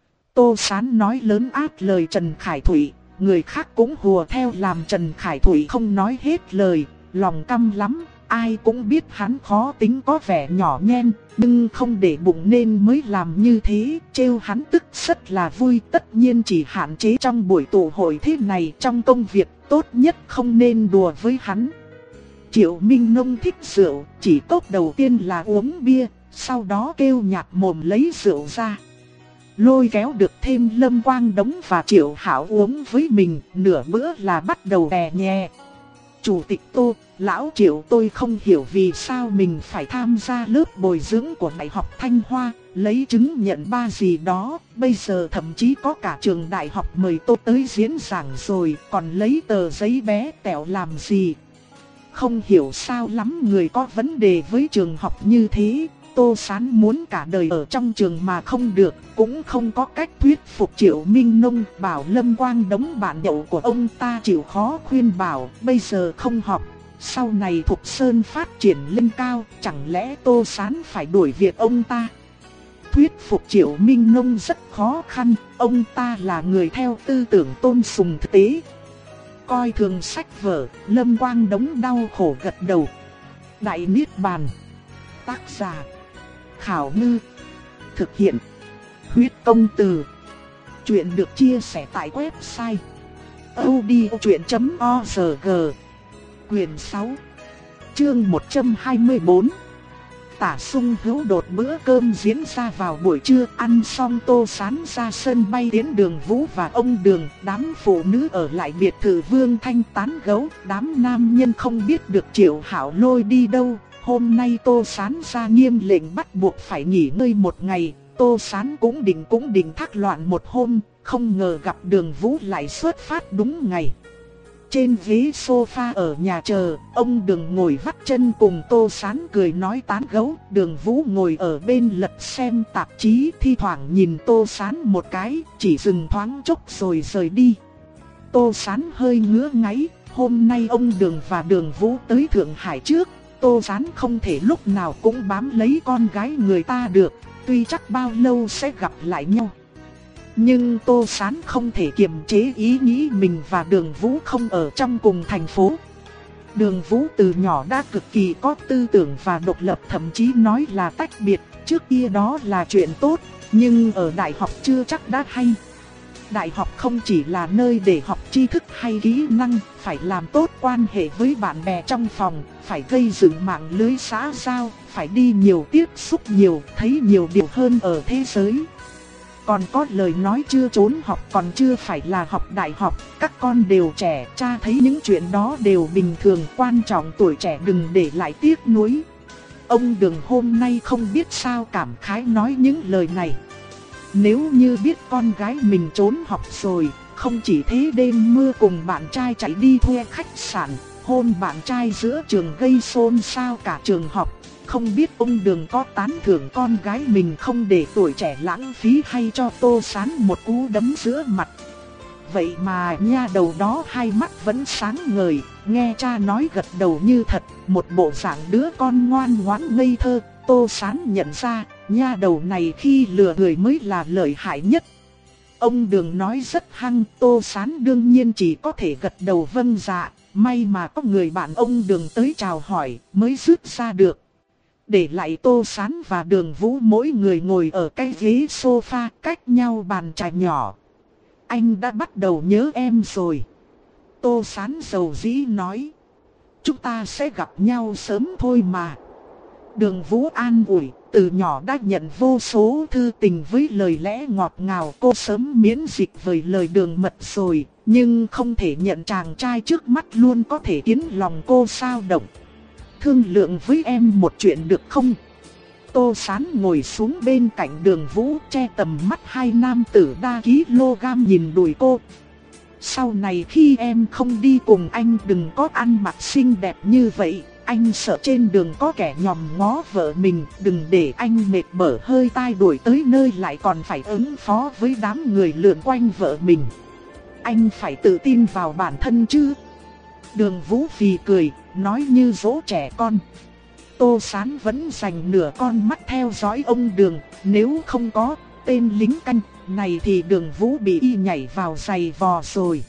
Tô Sán nói lớn át lời Trần Khải Thủy, người khác cũng hùa theo làm Trần Khải Thủy không nói hết lời, lòng căm lắm. Ai cũng biết hắn khó tính có vẻ nhỏ nhen, nhưng không để bụng nên mới làm như thế. Trêu hắn tức rất là vui, tất nhiên chỉ hạn chế trong buổi tụ hội thế này. Trong công việc tốt nhất không nên đùa với hắn. Triệu Minh Nông thích rượu, chỉ cốc đầu tiên là uống bia, sau đó kêu nhạt mồm lấy rượu ra. Lôi kéo được thêm Lâm Quang Đống và Triệu Hảo uống với mình, nửa bữa là bắt đầu đè nhẹ. Chủ tịch Tô, lão Triệu tôi không hiểu vì sao mình phải tham gia lớp bồi dưỡng của Đại học Thanh Hoa, lấy chứng nhận ba gì đó, bây giờ thậm chí có cả trường đại học mời tôi tới diễn giảng rồi, còn lấy tờ giấy bé tẹo làm gì. Không hiểu sao lắm người có vấn đề với trường học như thế. Tô Sán muốn cả đời ở trong trường mà không được, cũng không có cách thuyết phục Triệu Minh Nông, bảo Lâm Quang Đống bạn nhậu của ông ta chịu khó khuyên bảo, bây giờ không học, sau này Thục Sơn phát triển lên cao, chẳng lẽ Tô Sán phải đuổi việc ông ta. Thuyết phục Triệu Minh Nông rất khó khăn, ông ta là người theo tư tưởng tôn sùng thực tế. Coi thường sách vở, Lâm Quang Đống đau khổ gật đầu. Đại Niết Bàn. Tác giả Khảo Ngư. Thực hiện Huyết Công Từ. Chuyện được chia sẻ tại website audiochuyện chấm org. Quyền sáu, chương một trăm hai mươi bốn. Tả Sung Hữu đột bữa cơm diễn ra vào buổi trưa, ăn xong Tô Sán ra sân bay tiến Đường Vũ và ông Đường, đám phụ nữ ở lại biệt thự Vương Thanh tán gẫu, đám nam nhân không biết được Triệu Hảo lôi đi đâu. Hôm nay Tô Sán ra nghiêm lệnh bắt buộc phải nghỉ ngơi một ngày, Tô Sán cũng định cũng định thác loạn một hôm, không ngờ gặp Đường Vũ lại xuất phát đúng ngày. Trên ghế sofa ở nhà chờ, ông Đường ngồi vắt chân cùng Tô Sán cười nói tán gẫu, Đường Vũ ngồi ở bên lật xem tạp chí, thi thoảng nhìn Tô Sán một cái, chỉ dừng thoáng chốc rồi rời đi. Tô Sán hơi ngứa ngáy, hôm nay ông Đường và Đường Vũ tới Thượng Hải trước, Tô Sán không thể lúc nào cũng bám lấy con gái người ta được, tuy chắc bao lâu sẽ gặp lại nhau. Nhưng Tô Sán không thể kiềm chế ý nghĩ mình và Đường Vũ không ở trong cùng thành phố. Đường Vũ từ nhỏ đã cực kỳ có tư tưởng và độc lập, thậm chí nói là tách biệt, trước kia đó là chuyện tốt, nhưng ở đại học chưa chắc đã hay. Đại học không chỉ là nơi để học tri thức hay kỹ năng, phải làm tốt quan hệ với bạn bè trong phòng, phải gây dựng mạng lưới xã giao, phải đi nhiều tiếp xúc nhiều, thấy nhiều điều hơn ở thế giới. Còn có lời nói chưa trốn học còn chưa phải là học đại học, các con đều trẻ, cha thấy những chuyện đó đều bình thường, quan trọng tuổi trẻ đừng để lại tiếc nuối. Ông Đường hôm nay không biết sao cảm khái nói những lời này. Nếu như biết con gái mình trốn học rồi, không chỉ thế đêm mưa cùng bạn trai chạy đi thuê khách sạn, hôn bạn trai giữa trường gây xôn xao cả trường học, không biết ông Đường có tán thưởng con gái mình không để tuổi trẻ lãng phí hay cho Tô Sán một cú đấm giữa mặt. Vậy mà nha đầu đó hai mắt vẫn sáng ngời, nghe cha nói gật đầu như thật, một bộ dạng đứa con ngoan ngoãn ngây thơ. Tô Sán nhận ra, nha đầu này khi lừa người mới là lợi hại nhất. Ông Đường nói rất hăng, Tô Sán đương nhiên chỉ có thể gật đầu vâng dạ, may mà có người bạn ông Đường tới chào hỏi mới dứt ra được. Để lại Tô Sán và Đường Vũ mỗi người ngồi ở cái ghế sofa cách nhau bàn trà nhỏ. Anh đã bắt đầu nhớ em rồi. Tô Sán dầu dĩ nói. chúng ta sẽ gặp nhau sớm thôi mà. Đường Vũ an ủi, từ nhỏ đã nhận vô số thư tình với lời lẽ ngọt ngào, cô sớm miễn dịch với lời đường mật rồi, nhưng không thể nhận chàng trai trước mắt luôn có thể khiến lòng cô dao động. Thương lượng với em một chuyện được không? Tô Sán ngồi xuống bên cạnh Đường Vũ, che tầm mắt hai nam tử đa kg nhìn đùi cô. Sau này khi em không đi cùng anh đừng có ăn mặc xinh đẹp như vậy, anh sợ trên đường có kẻ nhòm ngó vợ mình, đừng để anh mệt bở hơi tai đuổi tới nơi lại còn phải ứng phó với đám người lượn quanh vợ mình. Anh phải tự tin vào bản thân chứ. Đường Vũ phì cười, nói như dỗ trẻ con. Tô Sán vẫn dành nửa con mắt theo dõi ông Đường, nếu không có tên lính canh này thì Đường Vũ bị y nhảy vào giày vò rồi.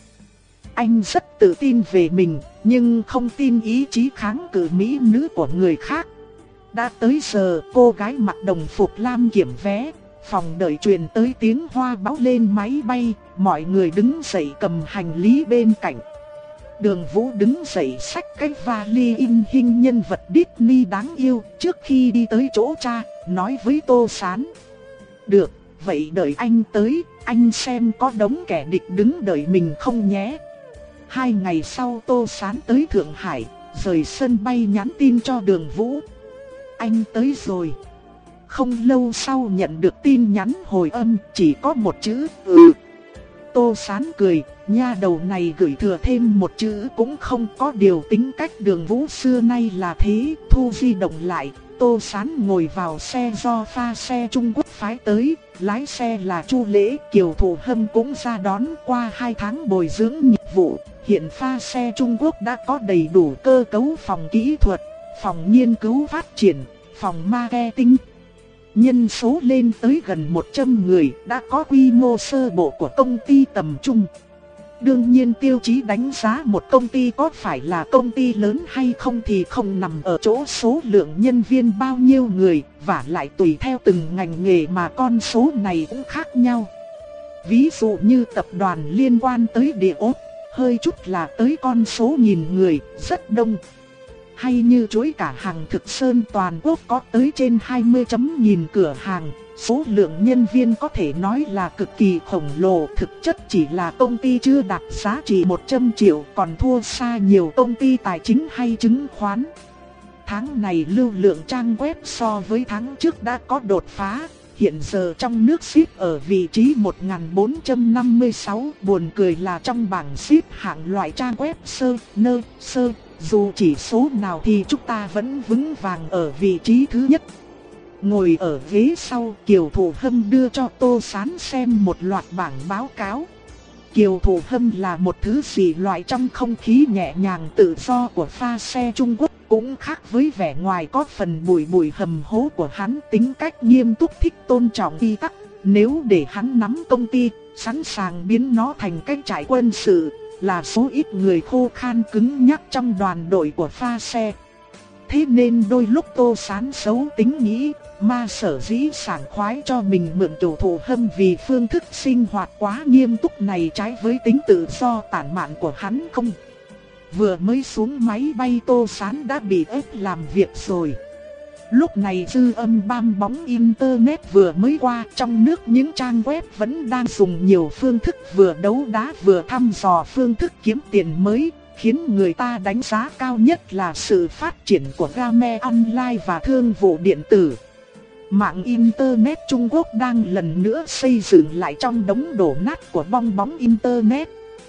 Anh rất tự tin về mình, nhưng không tin ý chí kháng cự mỹ nữ của người khác. Đã tới giờ, cô gái mặc đồng phục lam kiểm vé, phòng đợi truyền tới tiếng hoa báo lên máy bay, mọi người đứng dậy cầm hành lý bên cạnh. Đường Vũ đứng dậy xách cái vali in hình nhân vật Disney đáng yêu trước khi đi tới chỗ cha, nói với Tô Sán. Được, vậy đợi anh tới, anh xem có đống kẻ địch đứng đợi mình không nhé. Hai ngày sau Tô Sán tới Thượng Hải, rời sân bay nhắn tin cho Đường Vũ. Anh tới rồi. Không lâu sau nhận được tin nhắn hồi âm, chỉ có một chữ ừ. Tô Sán cười, nha đầu này gửi thừa thêm một chữ cũng không có điều tính cách Đường Vũ xưa nay là thế. Thu di động lại, Tô Sán ngồi vào xe do pha xe Trung Quốc phái tới, lái xe là Chu Lễ. Kiều Thủ Hâm cũng ra đón. Qua hai tháng bồi dưỡng nghiệp vụ, hiện pha xe Trung Quốc đã có đầy đủ cơ cấu phòng kỹ thuật, phòng nghiên cứu phát triển, phòng marketing. Nhân số lên tới gần một trăm người, đã có quy mô sơ bộ của công ty tầm trung. Đương nhiên tiêu chí đánh giá một công ty có phải là công ty lớn hay không thì không nằm ở chỗ số lượng nhân viên bao nhiêu người, và lại tùy theo từng ngành nghề mà con số này cũng khác nhau. Ví dụ như tập đoàn liên quan tới địa ốc, hơi chút là tới con số nghìn người, rất đông. Hay như chuỗi cả hàng Thực Sơn toàn quốc có tới trên hai mươi chấm nghìn cửa hàng, số lượng nhân viên có thể nói là cực kỳ khổng lồ. Thực chất chỉ là công ty chưa đạt giá trị một trăm triệu, còn thua xa nhiều công ty tài chính hay chứng khoán. Tháng này lưu lượng trang web so với tháng trước đã có đột phá. Hiện giờ trong nước xếp ở vị trí một nghìn bốn trăm năm mươi sáu. Buồn cười là trong bảng xếp hạng loại trang web sơ, nơ, sơ, dù chỉ số nào thì chúng ta vẫn vững vàng ở vị trí thứ nhất. Ngồi ở ghế sau, Kiều Thủ Hâm đưa cho Tô Sán xem một loạt bảng báo cáo. Kiều Thủ Hâm là một thứ dị loại trong không khí nhẹ nhàng tự do của pha xe Trung Quốc, cũng khác với vẻ ngoài có phần bụi bụi hầm hố của hắn. Tính cách nghiêm túc, thích tôn trọng quy tắc. Nếu để hắn nắm công ty, sẵn sàng biến nó thành cái trại quân sự, là số ít người khô khan cứng nhắc trong đoàn đội của pha xe. Thế nên đôi lúc Tô Sán xấu tính nghĩ, ma sở dĩ sảng khoái cho mình mượn Kiều Thủ Hâm vì phương thức sinh hoạt quá nghiêm túc này trái với tính tự do tản mạn của hắn không. Vừa mới xuống máy bay Tô Sán đã bị ép làm việc rồi. Lúc này dư âm bam bóng internet vừa mới qua, trong nước những trang web vẫn đang dùng nhiều phương thức vừa đấu đá vừa thăm dò phương thức kiếm tiền mới, khiến người ta đánh giá cao nhất là sự phát triển của game online và thương vụ điện tử. Mạng internet Trung Quốc đang lần nữa xây dựng lại trong đống đổ nát của bong bóng internet.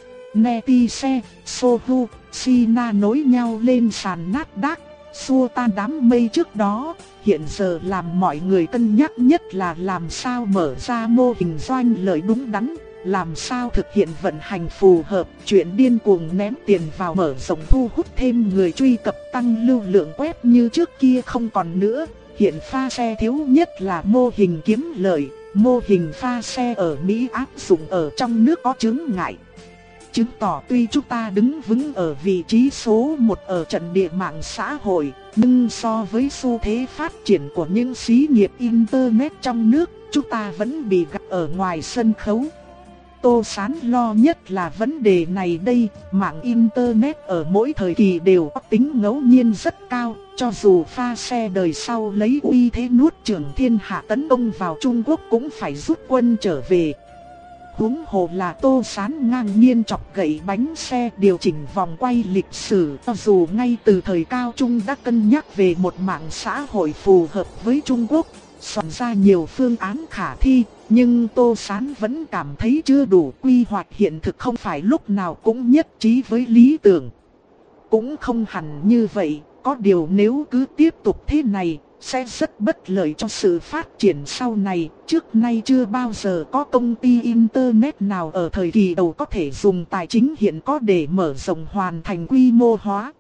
Netizen, Sohu, Sina nối nhau lên sàn Nasdaq, xua tan đám mây trước đó. Hiện giờ làm mọi người cân nhắc nhất là làm sao mở ra mô hình doanh lợi đúng đắn, làm sao thực hiện vận hành phù hợp. Chuyện điên cuồng ném tiền vào mở rộng thu hút thêm người truy cập, tăng lưu lượng web như trước kia không còn nữa. Hiện pha xe thiếu nhất là mô hình kiếm lợi. Mô hình pha xe ở Mỹ áp dụng ở trong nước có chướng ngại, chứng tỏ tuy chúng ta đứng vững ở vị trí số một ở trận địa mạng xã hội, nhưng so với xu thế phát triển của những xí nghiệp internet trong nước, chúng ta vẫn bị gạt ở ngoài sân khấu. Tô Sán lo nhất là vấn đề này đây, mạng Internet ở mỗi thời kỳ đều có tính ngẫu nhiên rất cao, cho dù pha xe đời sau lấy uy thế nuốt chửng thiên hạ tấn công vào Trung Quốc cũng phải rút quân trở về. Huống hồ là Tô Sán ngang nhiên chọc gậy bánh xe điều chỉnh vòng quay lịch sử, cho dù ngay từ thời cao trung đã cân nhắc về một mạng xã hội phù hợp với Trung Quốc, soạn ra nhiều phương án khả thi, nhưng Tô Sán vẫn cảm thấy chưa đủ. Quy hoạch hiện thực không phải lúc nào cũng nhất trí với lý tưởng. Cũng không hẳn như vậy, có điều nếu cứ tiếp tục thế này, sẽ rất bất lợi cho sự phát triển sau này. Trước nay chưa bao giờ có công ty Internet nào ở thời kỳ đầu có thể dùng tài chính hiện có để mở rộng hoàn thành quy mô hóa.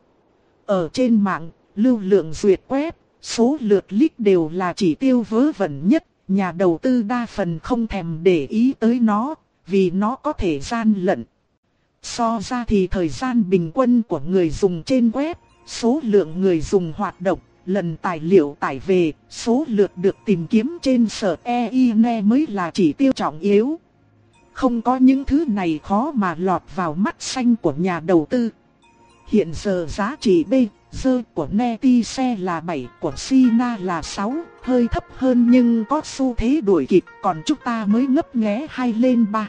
Ở trên mạng, lưu lượng duyệt web, số lượt click đều là chỉ tiêu vớ vẩn nhất. Nhà đầu tư đa phần không thèm để ý tới nó, vì nó có thể gian lận. So ra thì thời gian bình quân của người dùng trên web, số lượng người dùng hoạt động, lần tài liệu tải về, số lượt được tìm kiếm trên sở e i en e mới là chỉ tiêu trọng yếu. Không có những thứ này khó mà lọt vào mắt xanh của nhà đầu tư. Hiện giờ giá trị B, dơ của Netice là bảy, của Sina là sáu, hơi thấp hơn nhưng có xu thế đuổi kịp, còn chúng ta mới ngấp nghé hai lên ba.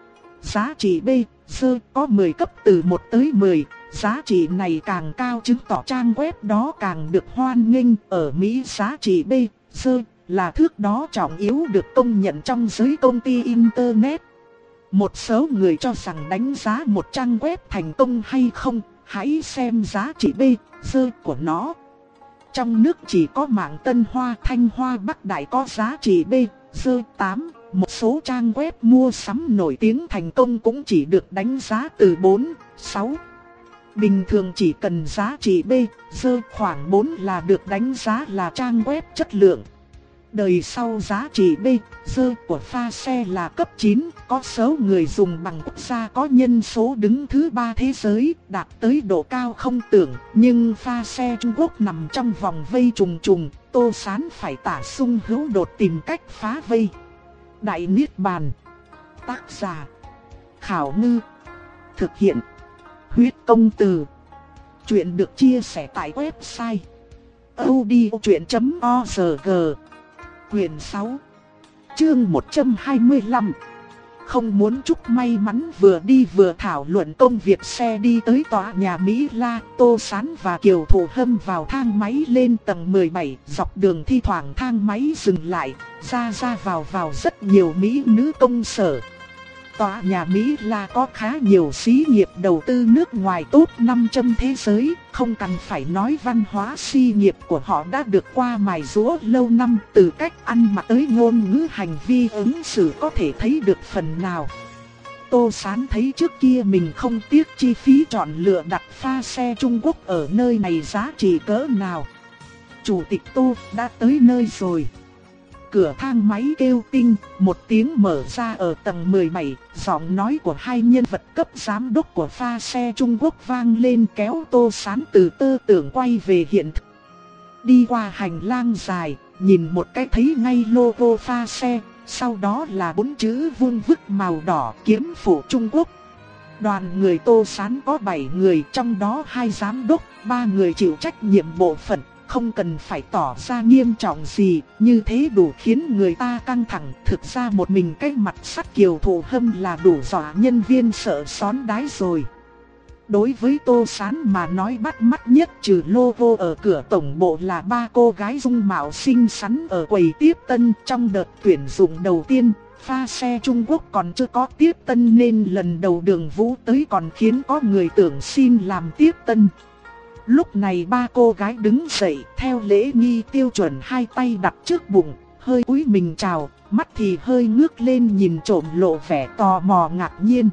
Giá trị B, dơ có mười cấp từ một tới mười, giá trị này càng cao chứng tỏ trang web đó càng được hoan nghênh. Ở Mỹ giá trị B, dơ là thước đo trọng yếu được công nhận trong giới công ty Internet. Một số người cho rằng đánh giá một trang web thành công hay không, hãy xem giá trị B, dơ của nó. Trong nước chỉ có mạng Tân Hoa, Thanh Hoa, Bắc Đại có giá trị B, dơ tám. Một số trang web mua sắm nổi tiếng thành công cũng chỉ được đánh giá từ bốn, sáu. Bình thường chỉ cần giá trị B, dơ khoảng bốn là được đánh giá là trang web chất lượng. Đời sau giá trị B, dơ của pha xe là cấp chín, có số người dùng bằng quốc gia có nhân số đứng thứ ba thế giới, đạt tới độ cao không tưởng. Nhưng pha xe Trung Quốc nằm trong vòng vây trùng trùng, Tô Sán phải tả sung hữu đột tìm cách phá vây. Đại Niết Bàn. Tác giả Khảo Ngư. Thực hiện Huyết Công Từ. Chuyện được chia sẻ tại website audiochuyện chấm org. Quyền sáu, chương một trăm hai mươi lăm. Không muốn chúc may mắn. Vừa đi vừa thảo luận công việc xe đi tới tòa nhà Mỹ La, Tô Sán và Kiều Thụ Hâm vào thang máy lên tầng mười bảy. Dọc đường thi thoảng thang máy dừng lại, ra ra vào vào rất nhiều mỹ nữ công sở. Tòa nhà Mỹ La có khá nhiều xí nghiệp đầu tư nước ngoài top năm trăm thế giới, không cần phải nói văn hóa xí nghiệp của họ đã được qua mài giũa lâu năm, từ cách ăn mặc tới ngôn ngữ hành vi ứng xử có thể thấy được phần nào. Tô Sán thấy trước kia mình không tiếc chi phí chọn lựa đặt pha xe Trung Quốc ở nơi này giá trị cỡ nào. Chủ tịch Tô đã tới nơi rồi. Cửa thang máy kêu tinh, một tiếng mở ra ở tầng mười bảy, giọng nói của hai nhân vật cấp giám đốc của pha xe Trung Quốc vang lên kéo Tô Sán từ tư tưởng quay về hiện thực. Đi qua hành lang dài, nhìn một cái thấy ngay logo pha xe, sau đó là bốn chữ vuông vức màu đỏ kiếm phủ Trung Quốc. Đoàn người Tô Sán có bảy người, trong đó hai giám đốc, ba người chịu trách nhiệm bộ phận. Không cần phải tỏ ra nghiêm trọng gì, như thế đủ khiến người ta căng thẳng. Thực ra một mình cái mặt sắt Kiều Thụ Hâm là đủ dọa nhân viên sợ xón đái rồi. Đối với Tô Sán mà nói bắt mắt nhất trừ logo ở cửa tổng bộ là ba cô gái dung mạo xinh xắn ở quầy tiếp tân. Trong đợt tuyển dụng đầu tiên, pha xe Trung Quốc còn chưa có tiếp tân nên lần đầu Đường Vũ tới còn khiến có người tưởng xin làm tiếp tân. Lúc này ba cô gái đứng dậy theo lễ nghi tiêu chuẩn, hai tay đặt trước bụng, hơi cúi mình chào, mắt thì hơi ngước lên nhìn trộm lộ vẻ tò mò ngạc nhiên.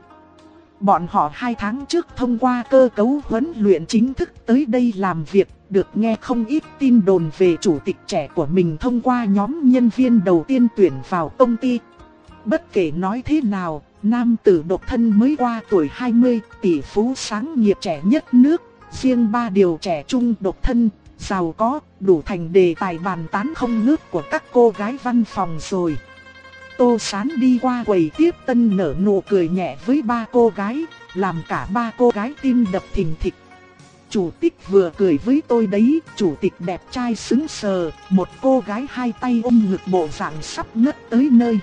Bọn họ hai tháng trước thông qua cơ cấu huấn luyện chính thức tới đây làm việc, được nghe không ít tin đồn về chủ tịch trẻ của mình thông qua nhóm nhân viên đầu tiên tuyển vào công ty. Bất kể nói thế nào, nam tử độc thân mới qua tuổi hai mươi, tỷ phú sáng nghiệp trẻ nhất nước. Riêng ba điều trẻ trung độc thân, giàu có, đủ thành đề tài bàn tán không ngớt của các cô gái văn phòng rồi. Tô Sán đi qua quầy tiếp tân nở nụ cười nhẹ với ba cô gái, làm cả ba cô gái tim đập thình thịch. Chủ tịch vừa cười với tôi đấy, chủ tịch đẹp trai sững sờ, một cô gái hai tay ôm ngực bộ dạng sắp ngất tới nơi.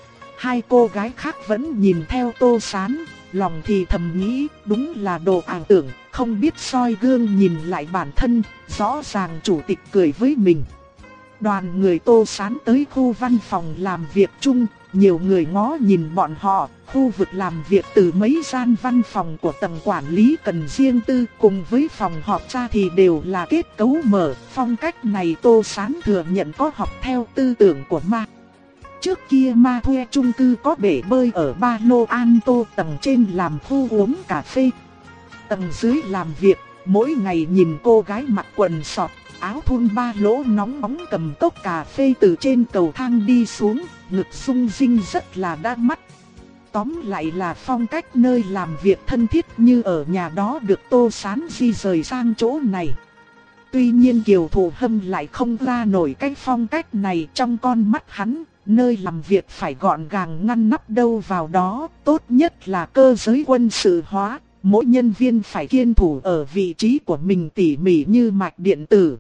Hai cô gái khác vẫn nhìn theo Tô Sán, lòng thì thầm nghĩ, đúng là đồ ảo tưởng, không biết soi gương nhìn lại bản thân, rõ ràng chủ tịch cười với mình. Đoàn người Tô Sán tới khu văn phòng làm việc chung, nhiều người ngó nhìn bọn họ, khu vực làm việc từ mấy gian văn phòng của tầng quản lý cần riêng tư cùng với phòng họp ra thì đều là kết cấu mở, phong cách này Tô Sán thừa nhận có học theo tư tưởng của Ma. Trước kia Ma thuê chung cư có bể bơi ở Ba Lô An Tô, tầng trên làm khu uống cà phê, tầng dưới làm việc, mỗi ngày nhìn cô gái mặc quần sọt, áo thun ba lỗ nóng bóng cầm cốc cà phê từ trên cầu thang đi xuống, ngực sung rinh rất là đắt mắt. Tóm lại là phong cách nơi làm việc thân thiết như ở nhà đó được Tô Sán di rời sang chỗ này. Tuy nhiên Kiều Thụ Hâm lại không ra nổi cái phong cách này, trong con mắt hắn, nơi làm việc phải gọn gàng ngăn nắp đâu vào đó, tốt nhất là cơ giới quân sự hóa, mỗi nhân viên phải kiên thủ ở vị trí của mình tỉ mỉ như mạch điện tử.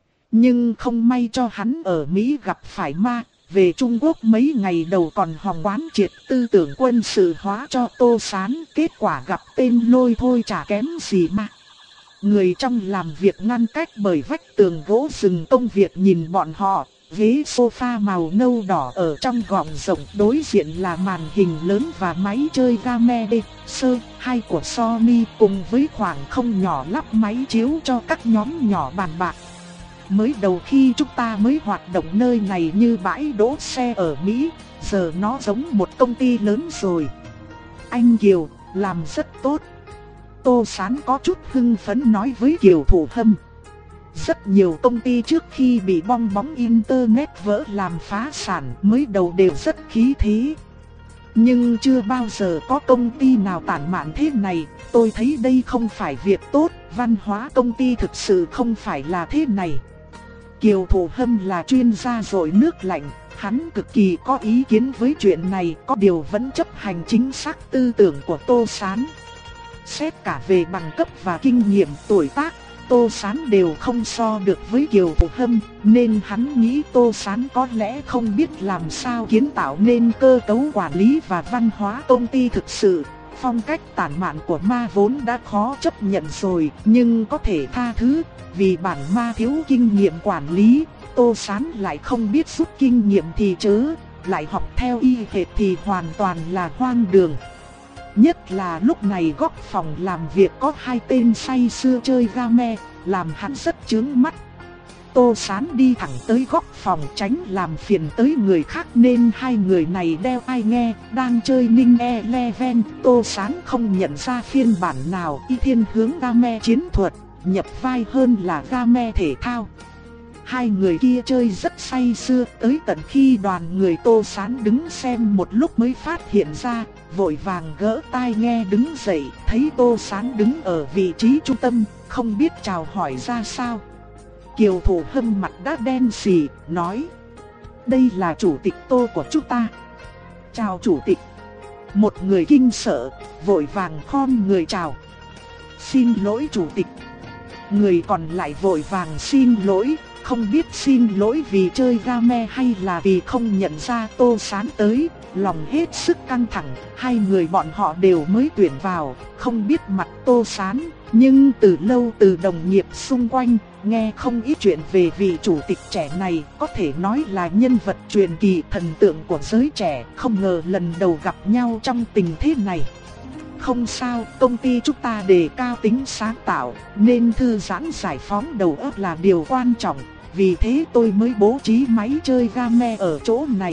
Nhưng không may cho hắn ở Mỹ gặp phải Ma, về Trung Quốc mấy ngày đầu còn hòng quán triệt tư tưởng quân sự hóa cho Tô Sán, kết quả gặp tên lôi thôi chả kém gì Ma. Người trong làm việc ngăn cách bởi vách tường gỗ dừng công việc nhìn bọn họ, ghế sofa màu nâu đỏ ở trong gọng rộng, đối diện là màn hình lớn và máy chơi game sơ hai của Sony cùng với khoảng không nhỏ lắp máy chiếu cho các nhóm nhỏ bàn bạc. Mới đầu khi chúng ta mới hoạt động nơi này như bãi đỗ xe ở Mỹ, giờ nó giống một công ty lớn rồi. Anh Kiều, làm rất tốt. Tô Sán có chút hưng phấn nói với Kiều Thụ Hâm. Rất nhiều công ty trước khi bị bong bóng internet vỡ làm phá sản mới đầu đều rất khí thế. Nhưng chưa bao giờ có công ty nào tản mạn thế này, tôi thấy đây không phải việc tốt, văn hóa công ty thực sự không phải là thế này. Kiều Thụ Hâm là chuyên gia rội nước lạnh, hắn cực kỳ có ý kiến với chuyện này, có điều vẫn chấp hành chính xác tư tưởng của Tô Sán. Xét cả về bằng cấp và kinh nghiệm tuổi tác, Tô Sán đều không so được với Kiều Thụ Hâm, nên hắn nghĩ Tô Sán có lẽ không biết làm sao kiến tạo nên cơ cấu quản lý và văn hóa công ty thực sự. Phong cách tản mạn của Ma vốn đã khó chấp nhận rồi, nhưng có thể tha thứ, vì bản Ma thiếu kinh nghiệm quản lý, Tô Sán lại không biết rút kinh nghiệm thì chớ, lại học theo y hệt thì hoàn toàn là hoang đường. Nhất là lúc này góc phòng làm việc có hai tên say sưa chơi game, làm hắn rất chướng mắt. Tô Sán đi thẳng tới góc phòng tránh làm phiền tới người khác nên hai người này đeo tai nghe, đang chơi Ninh Eleven. Tô Sán không nhận ra phiên bản nào y thiên hướng game chiến thuật, nhập vai hơn là game thể thao. Hai người kia chơi rất say sưa, tới tận khi đoàn người Tô Sán đứng xem một lúc mới phát hiện ra, vội vàng gỡ tai nghe đứng dậy, thấy Tô Sán đứng ở vị trí trung tâm, không biết chào hỏi ra sao. Kiều Thụ Hâm mặt đã đen xì, nói: đây là chủ tịch Tô của chúng ta. Chào chủ tịch. Một người kinh sợ, vội vàng khom người chào. Xin lỗi chủ tịch. Người còn lại vội vàng xin lỗi, không biết xin lỗi vì chơi game hay là vì không nhận ra Tô Sán tới, lòng hết sức căng thẳng. Hai người bọn họ đều mới tuyển vào, không biết mặt Tô Sán, nhưng từ lâu từ đồng nghiệp xung quanh, nghe không ít chuyện về vị chủ tịch trẻ này, có thể nói là nhân vật truyền kỳ thần tượng của giới trẻ, không ngờ lần đầu gặp nhau trong tình thế này. Không sao, công ty chúng ta đề cao tính sáng tạo, nên thư giãn giải phóng đầu óc là điều quan trọng, vì thế tôi mới bố trí máy chơi game ở chỗ này.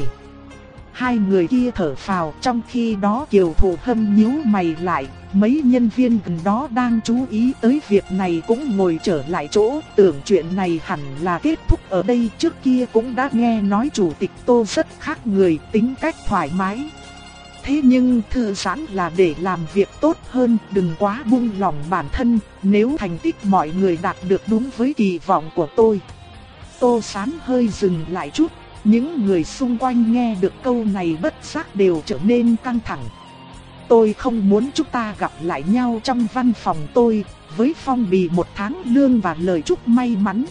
Hai người kia thở phào, trong khi đó Kiều Thụ Hâm nhíu mày lại, mấy nhân viên gần đó đang chú ý tới việc này cũng ngồi trở lại chỗ, tưởng chuyện này hẳn là kết thúc ở đây. Trước kia cũng đã nghe nói chủ tịch Tô rất khác người, tính cách thoải mái. Thế nhưng thư giãn là để làm việc tốt hơn, đừng quá buông lòng bản thân, nếu thành tích mọi người đạt được đúng với kỳ vọng của tôi. Tô Sán hơi dừng lại chút, Những người xung quanh nghe được câu này bất giác đều trở nên căng thẳng. Tôi không muốn chúng ta gặp lại nhau trong văn phòng tôi, với phong bì một tháng lương và lời chúc may mắn.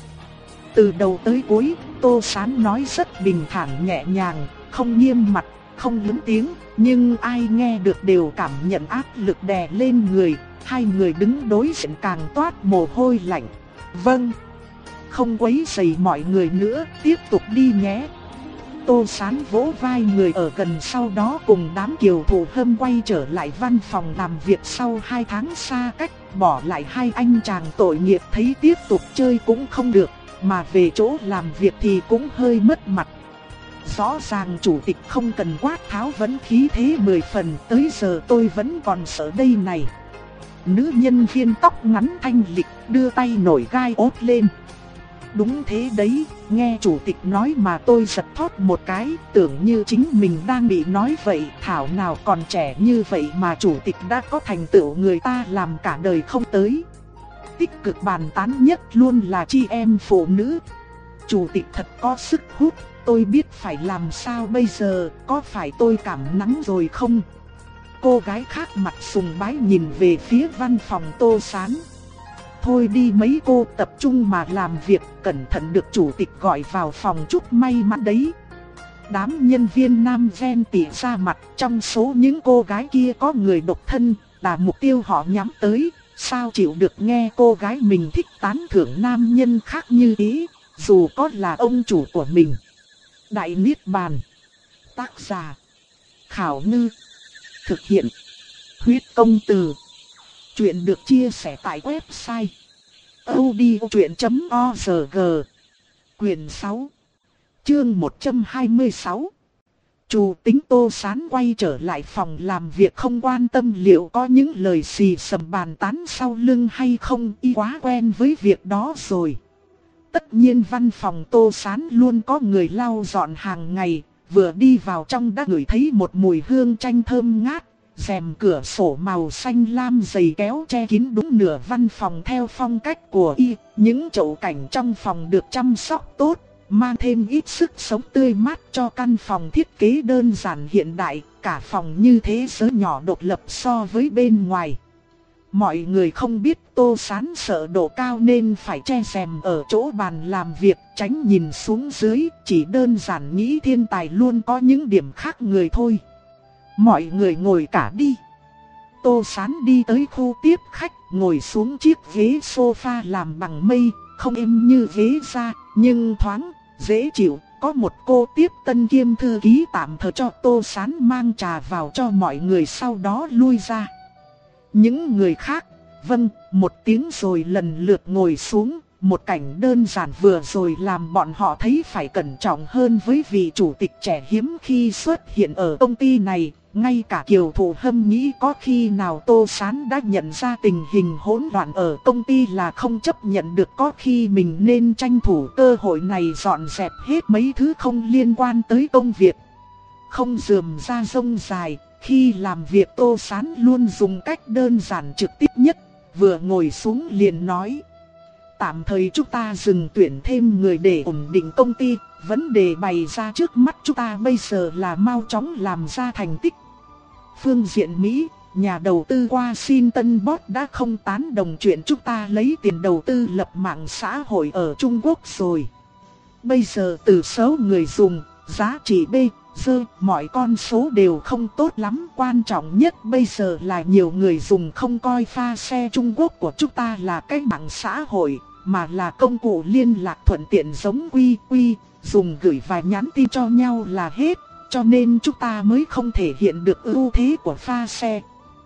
Từ đầu tới cuối, Tô Sán nói rất bình thản nhẹ nhàng, không nghiêm mặt, không lớn tiếng, nhưng ai nghe được đều cảm nhận áp lực đè lên người. Hai người đứng đối diện càng toát mồ hôi lạnh. Vâng, không quấy rầy mọi người nữa, tiếp tục đi nhé. Tô Sán vỗ vai người ở gần, sau đó cùng đám kiều thủ hâm quay trở lại văn phòng làm việc sau hai tháng xa cách, bỏ lại hai anh chàng tội nghiệp thấy tiếp tục chơi cũng không được, mà về chỗ làm việc thì cũng hơi mất mặt. Rõ ràng chủ tịch không cần quát tháo vẫn khí thế mười phần, tới giờ tôi vẫn còn sợ đây này. Nữ nhân viên tóc ngắn thanh lịch đưa tay nổi gai ốt lên. Đúng thế đấy, nghe chủ tịch nói mà tôi giật thót một cái, tưởng như chính mình đang bị nói vậy. Thảo nào còn trẻ như vậy mà chủ tịch đã có thành tựu, người ta làm cả đời không tới. Tích cực bàn tán nhất luôn là chị em phụ nữ. Chủ tịch thật có sức hút, tôi biết phải làm sao bây giờ, có phải tôi cảm nắng rồi không? Cô gái khác mặt sùng bái nhìn về phía văn phòng Tô Sán. Thôi đi mấy cô, tập trung mà làm việc, cẩn thận được chủ tịch gọi vào phòng chúc may mắn đấy. Đám nhân viên nam ven tỉ ra mặt, trong số những cô gái kia có người độc thân, là mục tiêu họ nhắm tới. Sao chịu được nghe cô gái mình thích tán thưởng nam nhân khác như thế, dù có là ông chủ của mình. Đại Niết Bàn. Tác giả Khảo Ngư. Thực hiện Huyết Công Từ. Chuyện được chia sẻ tại website audiochuyện chấm org. Quyền sáu, chương một trăm hai mươi sáu. Chủ tính Tô Sán quay trở lại phòng làm việc, không quan tâm liệu có những lời xì xầm bàn tán sau lưng hay không, y quá quen với việc đó rồi. Tất nhiên văn phòng Tô Sán luôn có người lau dọn hàng ngày, vừa đi vào trong đã ngửi thấy một mùi hương chanh thơm ngát. Rèm cửa sổ màu xanh lam dày kéo che kín đúng nửa văn phòng theo phong cách của y. Những chậu cảnh trong phòng được chăm sóc tốt, mang thêm ít sức sống tươi mát cho căn phòng thiết kế đơn giản hiện đại. Cả phòng như thế giới nhỏ độc lập so với bên ngoài. Mọi người không biết Tô Sán sợ độ cao nên phải che rèm ở chỗ bàn làm việc, tránh nhìn xuống dưới. Chỉ đơn giản nghĩ thiên tài luôn có những điểm khác người thôi. Mọi người ngồi cả đi. Tô Sán đi tới khu tiếp khách, ngồi xuống chiếc ghế sofa làm bằng mây, không êm như ghế da, nhưng thoáng, dễ chịu. Có một cô tiếp tân kiêm thư ký tạm thời cho Tô Sán mang trà vào cho mọi người, sau đó lui ra. Những người khác, vâng, một tiếng rồi lần lượt ngồi xuống. Một cảnh đơn giản vừa rồi làm bọn họ thấy phải cẩn trọng hơn với vị chủ tịch trẻ hiếm khi xuất hiện ở công ty này. Ngay cả Kiều Thụ Hâm nghĩ có khi nào Tô Sán đã nhận ra tình hình hỗn loạn ở công ty là không chấp nhận được, có khi mình nên tranh thủ cơ hội này dọn dẹp hết mấy thứ không liên quan tới công việc. Không rườm ra rông dài, khi làm việc Tô Sán luôn dùng cách đơn giản trực tiếp nhất, vừa ngồi xuống liền nói. Tạm thời chúng ta dừng tuyển thêm người để ổn định công ty, vấn đề bày ra trước mắt chúng ta bây giờ là mau chóng làm ra thành tích. Phương diện Mỹ, nhà đầu tư Washington Post đã không tán đồng chuyện chúng ta lấy tiền đầu tư lập mạng xã hội ở Trung Quốc rồi. Bây giờ từ số người dùng, giá trị B, dơ, mọi con số đều không tốt lắm. Quan trọng nhất bây giờ là nhiều người dùng không coi pha xe Trung Quốc của chúng ta là cái mạng xã hội, mà là công cụ liên lạc thuận tiện giống quy quy, dùng gửi và nhắn tin cho nhau là hết. Cho nên chúng ta mới không thể hiện được ưu thế của pha xe.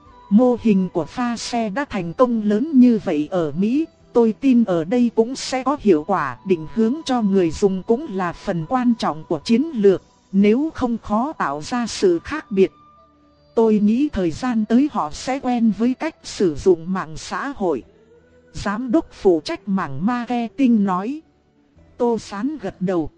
Mô hình của pha xe đã thành công lớn như vậy ở Mỹ, tôi tin ở đây cũng sẽ có hiệu quả. Định hướng cho người dùng cũng là phần quan trọng của chiến lược, nếu không khó tạo ra sự khác biệt. Tôi nghĩ thời gian tới họ sẽ quen với cách sử dụng mạng xã hội. Giám đốc phụ trách mảng marketing nói. Tô Sán gật đầu.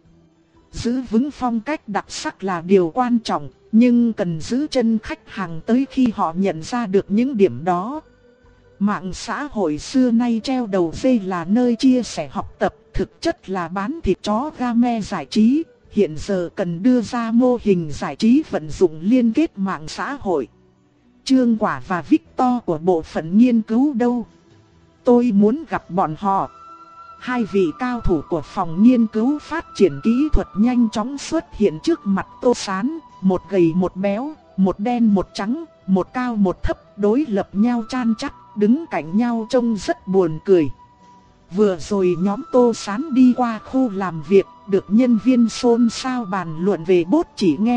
Giữ vững phong cách đặc sắc là điều quan trọng, nhưng cần giữ chân khách hàng tới khi họ nhận ra được những điểm đó. Mạng xã hội xưa nay treo đầu dây là nơi chia sẻ học tập, thực chất là bán thịt chó game giải trí. hiện giờ cần đưa ra mô hình giải trí vận dụng liên kết mạng xã hội. Trương Quả và Victor của bộ phận nghiên cứu đâu? Tôi muốn gặp bọn họ. Hai vị cao thủ của phòng nghiên cứu phát triển kỹ thuật nhanh chóng xuất hiện trước mặt Tô Sán, một gầy một béo, một đen một trắng, một cao một thấp, đối lập nhau chan chắt, đứng cạnh nhau trông rất buồn cười. Vừa rồi nhóm Tô Sán đi qua khu làm việc, được nhân viên xôn xao bàn luận về bốt chỉ nghe.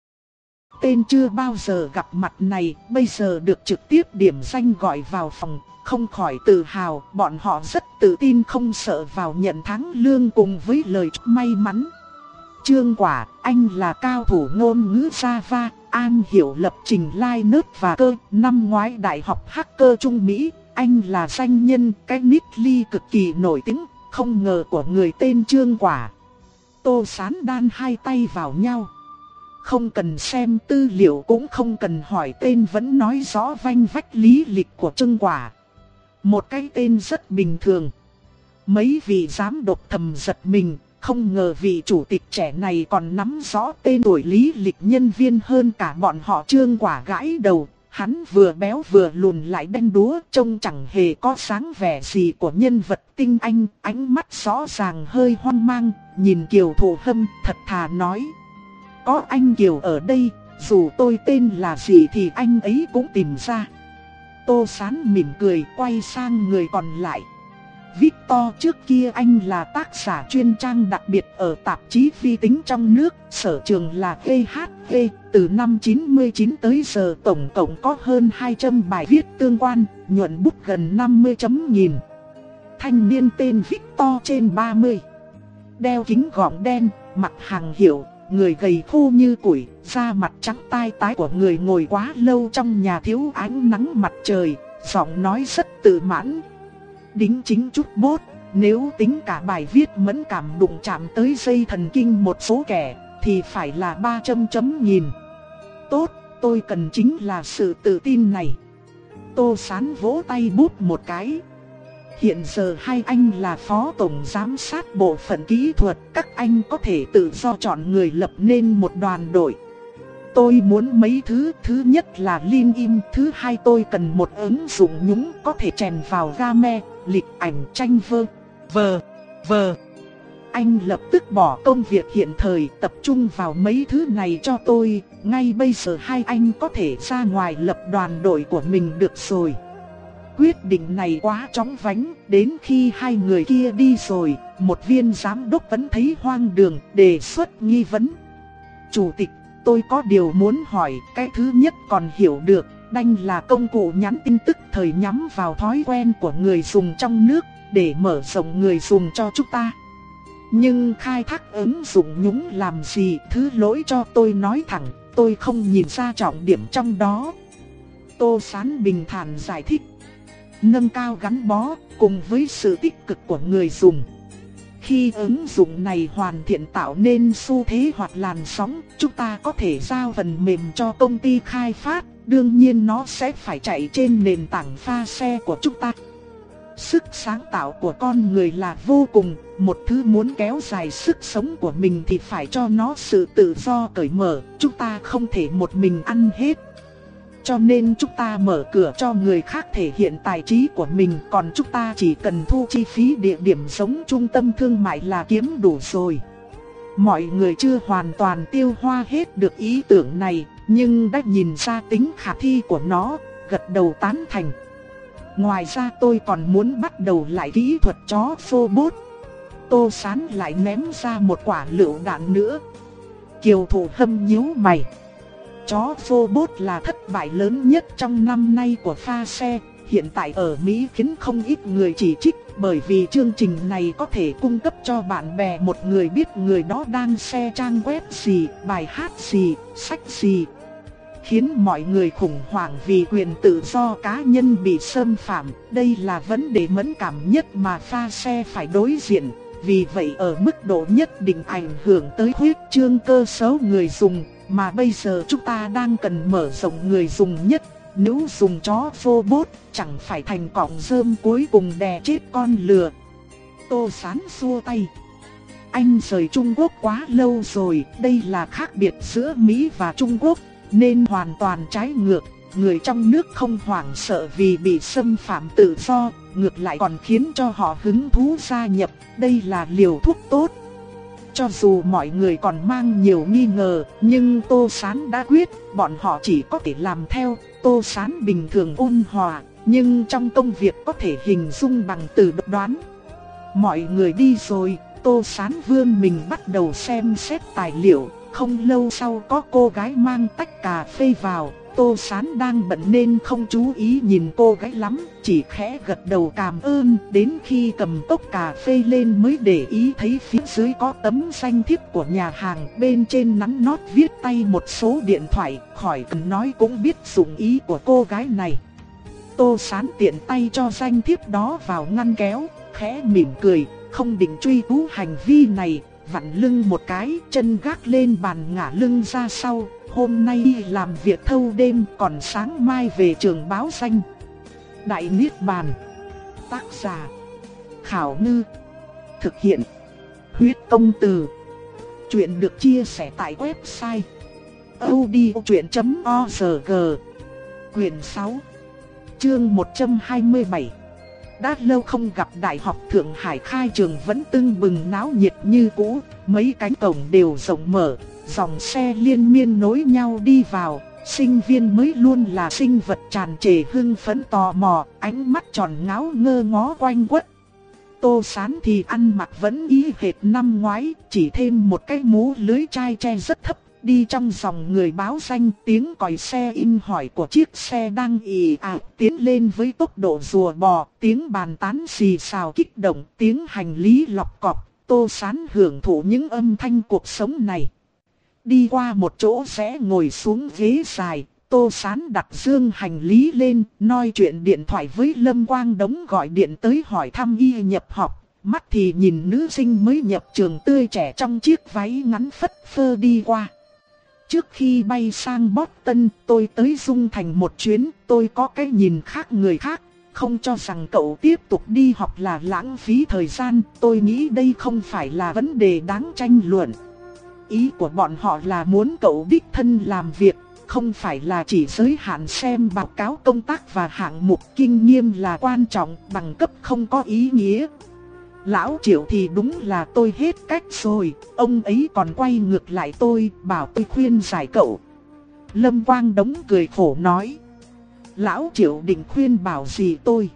Tên chưa bao giờ gặp mặt này, bây giờ được trực tiếp điểm danh gọi vào phòng, không khỏi tự hào, bọn họ rất tự tin không sợ vào nhận thắng lương cùng với lời chúc may mắn. Trương Quả, anh là cao thủ ngôn ngữ Java, an hiểu lập trình Linux và cơ, năm ngoái đại học hacker Trung Mỹ, anh là danh nhân, cái nick ly cực kỳ nổi tiếng, không ngờ của người tên Trương Quả. Tô Sán đan hai tay vào nhau. Không cần xem tư liệu cũng không cần hỏi tên vẫn nói rõ vanh vách lý lịch của Trương Quả. Một cái tên rất bình thường. Mấy vị giám đốc thầm giật mình, không ngờ vị chủ tịch trẻ này còn nắm rõ tên tuổi lý lịch nhân viên hơn cả bọn họ. Trương Quả gãi đầu, hắn vừa béo vừa lùn lại đen đúa, trông chẳng hề có sáng vẻ gì của nhân vật tinh anh, ánh mắt rõ ràng hơi hoang mang, nhìn Kiều Thụ Hâm thật thà nói. Có anh Kiều ở đây, dù tôi tên là gì thì anh ấy cũng tìm ra. Tô Sán mỉm cười quay sang người còn lại. Victor, trước kia anh là tác giả chuyên trang đặc biệt ở tạp chí vi tính trong nước, sở trường là vê hát vê, từ năm chín mươi chín tới giờ tổng cộng có hơn hai trăm bài viết tương quan, nhuận bút gần năm mươi chấm nghìn. Thanh niên tên Victor trên ba mươi, đeo kính gọng đen, mặt hàng hiệu, người gầy khô như củi, da mặt trắng tai tái của người ngồi quá lâu trong nhà thiếu ánh nắng mặt trời, giọng nói rất tự mãn. Đính chính chút bốt, nếu tính cả bài viết mẫn cảm đụng chạm tới dây thần kinh một số kẻ, thì phải là ba trăm chấm nghìn. Tốt, tôi cần chính là sự tự tin này. Tô Sán vỗ tay bút một cái. Hiện giờ hai anh là phó tổng giám sát bộ phận kỹ thuật, các anh có thể tự do chọn người lập nên một đoàn đội. Tôi muốn mấy thứ, thứ nhất là Lean In, thứ hai tôi cần một ứng dụng nhúng có thể chèn vào game, lịch ảnh tranh vơ, vờ, vờ. Anh lập tức bỏ công việc hiện thời tập trung vào mấy thứ này cho tôi, ngay bây giờ hai anh có thể ra ngoài lập đoàn đội của mình được rồi. Quyết định này quá chóng vánh, đến khi hai người kia đi rồi, một viên giám đốc vẫn thấy hoang đường, đề xuất nghi vấn. Chủ tịch, tôi có điều muốn hỏi, cái thứ nhất còn hiểu được, đanh là công cụ nhắn tin tức thời nhắm vào thói quen của người dùng trong nước, để mở rộng người dùng cho chúng ta. Nhưng khai thác ứng dụng nhúng làm gì, thứ lỗi cho tôi nói thẳng, tôi không nhìn ra trọng điểm trong đó. Tô Sán bình thản giải thích. Nâng cao gắn bó cùng với sự tích cực của người dùng. Khi ứng dụng này hoàn thiện tạo nên xu thế hoặc làn sóng, chúng ta có thể giao phần mềm cho công ty khai phát, đương nhiên nó sẽ phải chạy trên nền tảng pha xe của chúng ta. Sức sáng tạo của con người là vô cùng, một thứ muốn kéo dài sức sống của mình thì phải cho nó sự tự do cởi mở, chúng ta không thể một mình ăn hết. Cho nên chúng ta mở cửa cho người khác thể hiện tài trí của mình, còn chúng ta chỉ cần thu chi phí địa điểm giống trung tâm thương mại là kiếm đủ rồi. Mọi người chưa hoàn toàn tiêu hóa hết được ý tưởng này, nhưng đã nhìn ra tính khả thi của nó, gật đầu tán thành. Ngoài ra tôi còn muốn bắt đầu lại kỹ thuật chó phô bốt. Tô Sán lại ném ra một quả lựu đạn nữa. Kiều Thụ Hâm nhíu mày. Chó phô bốt là thất bại lớn nhất trong năm nay của pha xe, hiện tại ở Mỹ khiến không ít người chỉ trích, bởi vì chương trình này có thể cung cấp cho bạn bè một người biết người đó đang share trang web gì, bài hát gì, sách gì, khiến mọi người khủng hoảng vì quyền tự do cá nhân bị xâm phạm. Đây là vấn đề mẫn cảm nhất mà pha xe phải đối diện, vì vậy ở mức độ nhất định ảnh hưởng tới huyết trương cơ số người dùng. Mà bây giờ chúng ta đang cần mở rộng người dùng nhất, nếu dùng chó phô bốt chẳng phải thành cọng rơm cuối cùng đè chết con lừa. Tô Sán xua tay. anh rời Trung Quốc quá lâu rồi, đây là khác biệt giữa Mỹ và Trung Quốc, nên hoàn toàn trái ngược. Người trong nước không hoảng sợ vì bị xâm phạm tự do, ngược lại còn khiến cho họ hứng thú gia nhập, đây là liều thuốc tốt. Cho dù mọi người còn mang nhiều nghi ngờ, nhưng Tô Sán đã quyết, bọn họ chỉ có thể làm theo. Tô Sán bình thường ôn hòa, nhưng trong công việc có thể hình dung bằng từ độc đoán. Mọi người đi rồi, Tô Sán vươn mình bắt đầu xem xét tài liệu. Không lâu sau có cô gái mang tách cà phê vào. Tô Sán đang bận nên không chú ý nhìn cô gái lắm, chỉ khẽ gật đầu cảm ơn. Đến khi cầm cốc cà phê lên mới để ý thấy phía dưới có tấm danh thiếp của nhà hàng, bên trên nắn nót viết tay một số điện thoại, khỏi cần nói cũng biết dụng ý của cô gái này. Tô Sán tiện tay cho danh thiếp đó vào ngăn kéo, khẽ mỉm cười, không định truy cứu hành vi này, vặn lưng một cái, chân gác lên bàn ngả lưng ra sau. Hôm nay làm việc thâu đêm, còn sáng mai về trường báo danh. Đại Niết Bàn. Tác giả Khảo Ngư. Thực hiện Huyết Công Từ. Chuyện được chia sẻ tại website audiochuyện chấm org. Quyển sáu, chương một trăm hai mươi bảy. Đã lâu không gặp Đại học Thượng Hải khai trường vẫn tưng bừng náo nhiệt như cũ, mấy cánh cổng đều rộng mở, dòng xe liên miên nối nhau đi vào, sinh viên mới luôn là sinh vật tràn trề hưng phấn tò mò, ánh mắt tròn ngáo ngơ ngó quanh quất. Tô Sán thì ăn mặc vẫn y hệt năm ngoái, chỉ thêm một cái mũ lưới chai che rất thấp, đi trong dòng người báo danh, tiếng còi xe in hỏi của chiếc xe đang ì ạt tiến lên với tốc độ rùa bò, tiếng bàn tán xì xào kích động, tiếng hành lý lọc cọp. Tô Sán hưởng thụ những âm thanh cuộc sống này. Đi qua một chỗ rẽ ngồi xuống ghế dài, Tô Sán đặt dương hành lý lên, nói chuyện điện thoại với Lâm Quang Đống gọi điện tới hỏi thăm y nhập học. Mắt thì nhìn nữ sinh mới nhập trường tươi trẻ trong chiếc váy ngắn phất phơ đi qua. Trước khi bay sang Boston, tôi tới Dung Thành một chuyến, tôi có cái nhìn khác người khác, không cho rằng cậu tiếp tục đi học là lãng phí thời gian, tôi nghĩ đây không phải là vấn đề đáng tranh luận. Ý của bọn họ là muốn cậu đích thân làm việc, không phải là chỉ giới hạn xem báo cáo công tác và hạng mục, kinh nghiệm là quan trọng, bằng cấp không có ý nghĩa. Lão Triệu thì đúng là tôi hết cách rồi, ông ấy còn quay ngược lại tôi, bảo tôi khuyên giải cậu. Lâm Quang Đống cười khổ nói. Lão Triệu định khuyên bảo gì tôi?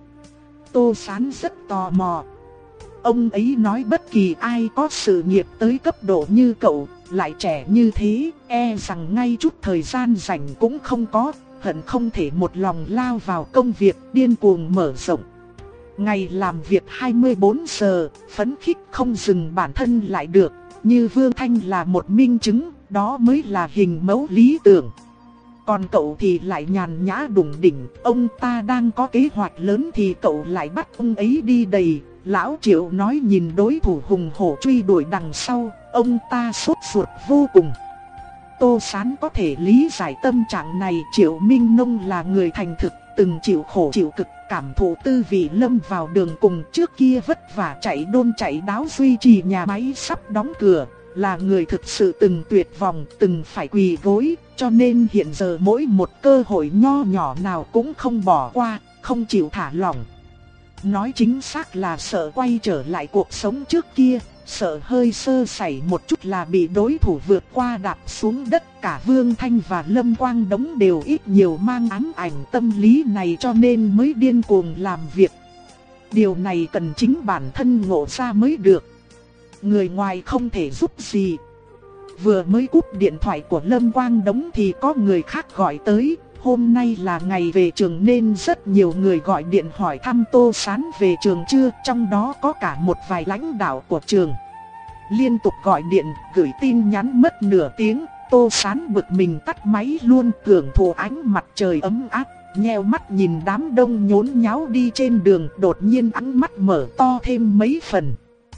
Tô Sán rất tò mò. Ông ấy nói bất kỳ ai có sự nghiệp tới cấp độ như cậu, lại trẻ như thế, e rằng ngay chút thời gian rảnh cũng không có, hận không thể một lòng lao vào công việc, điên cuồng mở rộng. Ngày làm việc hai mươi bốn giờ, phấn khích không dừng bản thân lại được, như Vương Thanh là một minh chứng, đó mới là hình mẫu lý tưởng. Còn cậu thì lại nhàn nhã đủng đỉnh, ông ta đang có kế hoạch lớn thì cậu lại bắt ông ấy đi đầy. Lão Triệu nói nhìn đối thủ hùng hổ truy đuổi đằng sau, ông ta sốt ruột vô cùng. Tô Sán có thể lý giải tâm trạng này, Triệu Minh Nông là người thành thực, từng chịu khổ chịu cực, cảm thụ tư vị lâm vào đường cùng, trước kia vất vả chạy đôn chạy đáo duy trì nhà máy sắp đóng cửa, là người thực sự từng tuyệt vọng, từng phải quỳ gối, cho nên hiện giờ mỗi một cơ hội nho nhỏ nào cũng không bỏ qua, không chịu thả lỏng. Nói chính xác là sợ quay trở lại cuộc sống trước kia, sợ hơi sơ sẩy một chút là bị đối thủ vượt qua đạp xuống đất. Cả Vương Thanh và Lâm Quang Đống đều ít nhiều mang ám ảnh tâm lý này cho nên mới điên cuồng làm việc. Điều này cần chính bản thân ngộ ra mới được. Người ngoài không thể giúp gì. Vừa mới cúp điện thoại của Lâm Quang Đống thì có người khác gọi tới. Hôm nay là ngày về trường nên rất nhiều người gọi điện hỏi thăm Tô Sán về trường chưa, trong đó có cả một vài lãnh đạo của trường. Liên tục gọi điện, gửi tin nhắn mất nửa tiếng, Tô Sán bực mình tắt máy luôn, hưởng thụ ánh mặt trời ấm áp, nheo mắt nhìn đám đông nhốn nháo đi trên đường, đột nhiên ánh mắt mở to thêm mấy phần.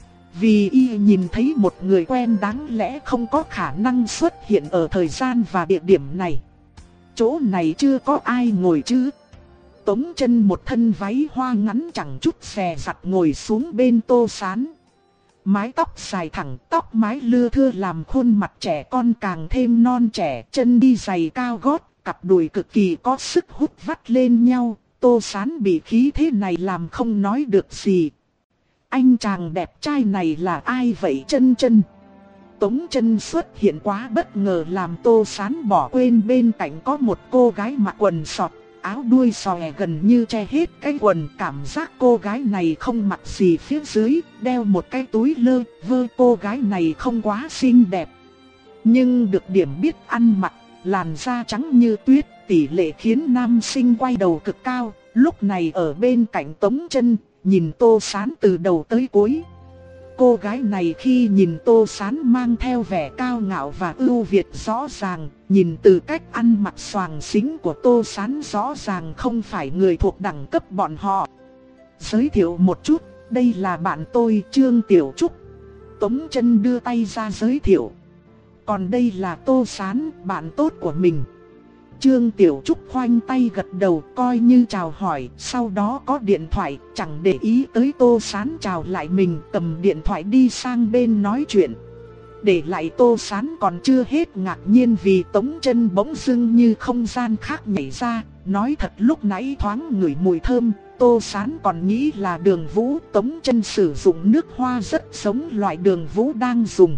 Vì y nhìn thấy một người quen đáng lẽ không có khả năng xuất hiện ở thời gian và địa điểm này. Chỗ này chưa có ai ngồi chứ? Tống Chân một thân váy hoa ngắn chẳng chút xè giặt ngồi xuống bên Tô Sán. mái tóc dài thẳng, tóc mái lưa thưa làm khuôn mặt trẻ con càng thêm non trẻ, chân đi giày cao gót, cặp đùi cực kỳ có sức hút vắt lên nhau. Tô Sán bị khí thế này làm không nói được gì. Anh chàng đẹp trai này là ai vậy Chân Chân? Tống Chân xuất hiện quá bất ngờ làm Tô Sán bỏ quên bên cạnh có một cô gái mặc quần sọt, áo đuôi xòe gần như che hết cái quần. Cảm giác cô gái này không mặc gì phía dưới, đeo một cái túi lơ vơ. Cô gái này không quá xinh đẹp, nhưng được điểm biết ăn mặc, làn da trắng như tuyết, tỷ lệ khiến nam sinh quay đầu cực cao. Lúc này ở bên cạnh Tống Chân, nhìn Tô Sán từ đầu tới cuối. Cô gái này khi nhìn Tô Sán mang theo vẻ cao ngạo và ưu việt rõ ràng, nhìn từ cách ăn mặc xoàng xính của Tô Sán rõ ràng không phải người thuộc đẳng cấp bọn họ. Giới thiệu một chút, đây là bạn tôi Trương Tiểu Trúc. Tống Chân đưa tay ra giới thiệu. Còn đây là Tô Sán, bạn tốt của mình. Trương Tiểu Trúc khoanh tay gật đầu coi như chào hỏi, sau đó có điện thoại, chẳng để ý tới Tô Sán chào lại mình, cầm điện thoại đi sang bên nói chuyện. Để lại Tô Sán còn chưa hết ngạc nhiên vì Tống Chân bỗng dưng như không gian khác nhảy ra, nói thật lúc nãy thoáng ngửi mùi thơm, Tô Sán còn nghĩ là Đường Vũ. Tống Chân sử dụng nước hoa rất giống loại Đường Vũ đang dùng.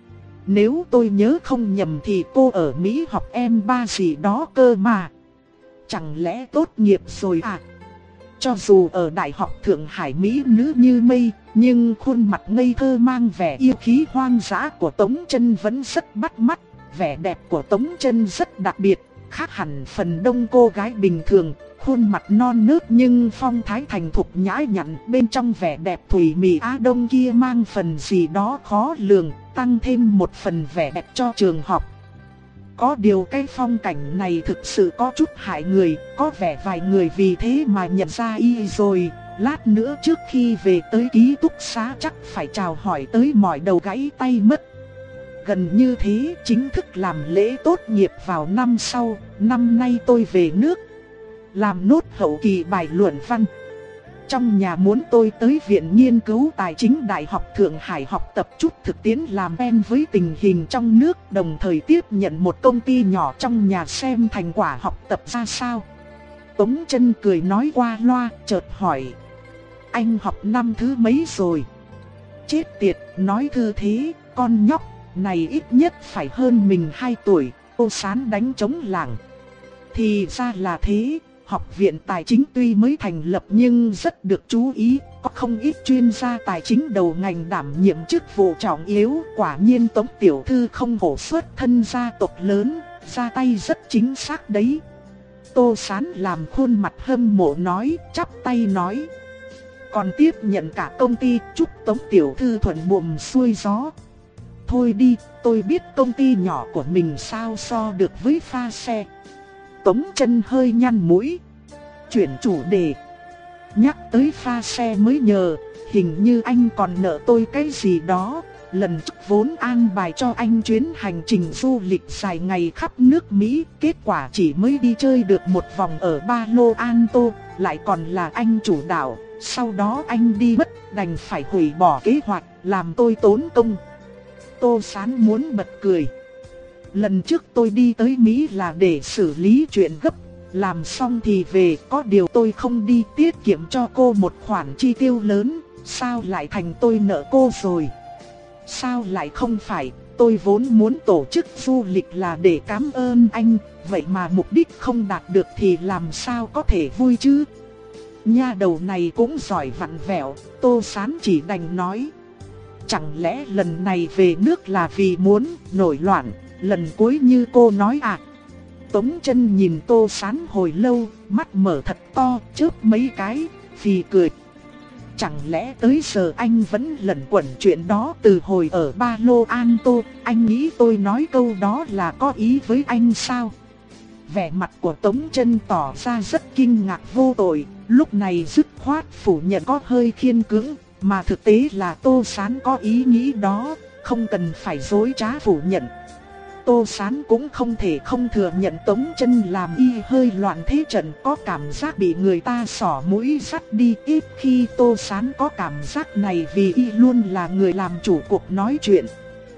Nếu tôi nhớ không nhầm thì cô ở Mỹ học em ba gì đó cơ mà. Chẳng lẽ tốt nghiệp rồi à? Cho dù ở Đại học Thượng Hải mỹ nữ như mây, nhưng khuôn mặt ngây thơ mang vẻ yêu khí hoang dã của Tống Chân vẫn rất bắt mắt. Vẻ đẹp của Tống Chân rất đặc biệt, khác hẳn phần đông cô gái bình thường. Khuôn mặt non nớt nhưng phong thái thành thục nhã nhặn, bên trong vẻ đẹp thủy mị Á Đông kia mang phần gì đó khó lường, tăng thêm một phần vẻ đẹp cho trường học. Có điều cái phong cảnh này thực sự có chút hại người, có vẻ vài người vì thế mà nhận ra y rồi. Lát nữa trước khi về tới ký túc xá chắc phải chào hỏi tới mỏi đầu gãy tay mất. Gần như thế, chính thức làm lễ tốt nghiệp vào năm sau. Năm nay tôi về nước làm nốt hậu kỳ bài luận văn. Trong nhà muốn tôi tới Viện Nghiên cứu Tài chính Đại học Thượng Hải học tập chút thực tiễn làm quen với tình hình trong nước, đồng thời tiếp nhận một công ty nhỏ trong nhà xem thành quả học tập ra sao. Tống Chân cười nói qua loa, chợt hỏi: anh học năm thứ mấy rồi? Chết tiệt, nói thư thế, con nhóc này ít nhất phải hơn mình hai tuổi. Tô Sán đánh trống lảng. Thì ra là thế. Học viện Tài chính tuy mới thành lập nhưng rất được chú ý, có không ít chuyên gia tài chính đầu ngành đảm nhiệm chức vụ trọng yếu. Quả nhiên Tống tiểu thư không hổ xuất thân gia tộc lớn, ra tay rất chính xác đấy. Tô Sán làm khuôn mặt hâm mộ nói, chắp tay nói: còn tiếp nhận cả công ty, chúc Tống tiểu thư thuận buồm xuôi gió. Thôi đi, tôi biết công ty nhỏ của mình sao so được với pha xe. Tống Chân hơi nhăn mũi, chuyển chủ đề. Nhắc tới pha xe mới nhờ, hình như anh còn nợ tôi cái gì đó. Lần trước vốn an bài cho anh chuyến hành trình du lịch dài ngày khắp nước Mỹ, kết quả chỉ mới đi chơi được một vòng ở Palo Alto, lại còn là anh chủ đạo. Sau đó anh đi mất, đành phải hủy bỏ kế hoạch, làm tôi tốn công. Tô Sán muốn bật cười. Lần trước tôi đi tới Mỹ là để xử lý chuyện gấp, làm xong thì về, có điều tôi không đi tiết kiệm cho cô một khoản chi tiêu lớn, sao lại thành tôi nợ cô rồi? Sao lại không phải, tôi vốn muốn tổ chức du lịch là để cảm ơn anh, vậy mà mục đích không đạt được thì làm sao có thể vui chứ? Nha đầu này cũng giỏi vặn vẹo. Tô Sán chỉ đành nói: chẳng lẽ lần này về nước là vì muốn nổi loạn, lần cuối như cô nói à? Tống Chân nhìn Tô Sán hồi lâu, mắt mở thật to, chớp mấy cái, phì cười. Chẳng lẽ tới giờ anh vẫn lẩn quẩn chuyện đó từ hồi ở Palo Alto, anh nghĩ tôi nói câu đó là có ý với anh sao? Vẻ mặt của Tống Chân tỏ ra rất kinh ngạc vô tội, lúc này dứt khoát phủ nhận có hơi khiên cưỡng, mà thực tế là Tô Sán có ý nghĩ đó, không cần phải dối trá phủ nhận. Tô Sán cũng không thể không thừa nhận Tống Chân làm y hơi loạn thế trận, có cảm giác bị người ta xỏ mũi dắt đi. Ít khi Tô Sán có cảm giác này vì y luôn là người làm chủ cuộc nói chuyện.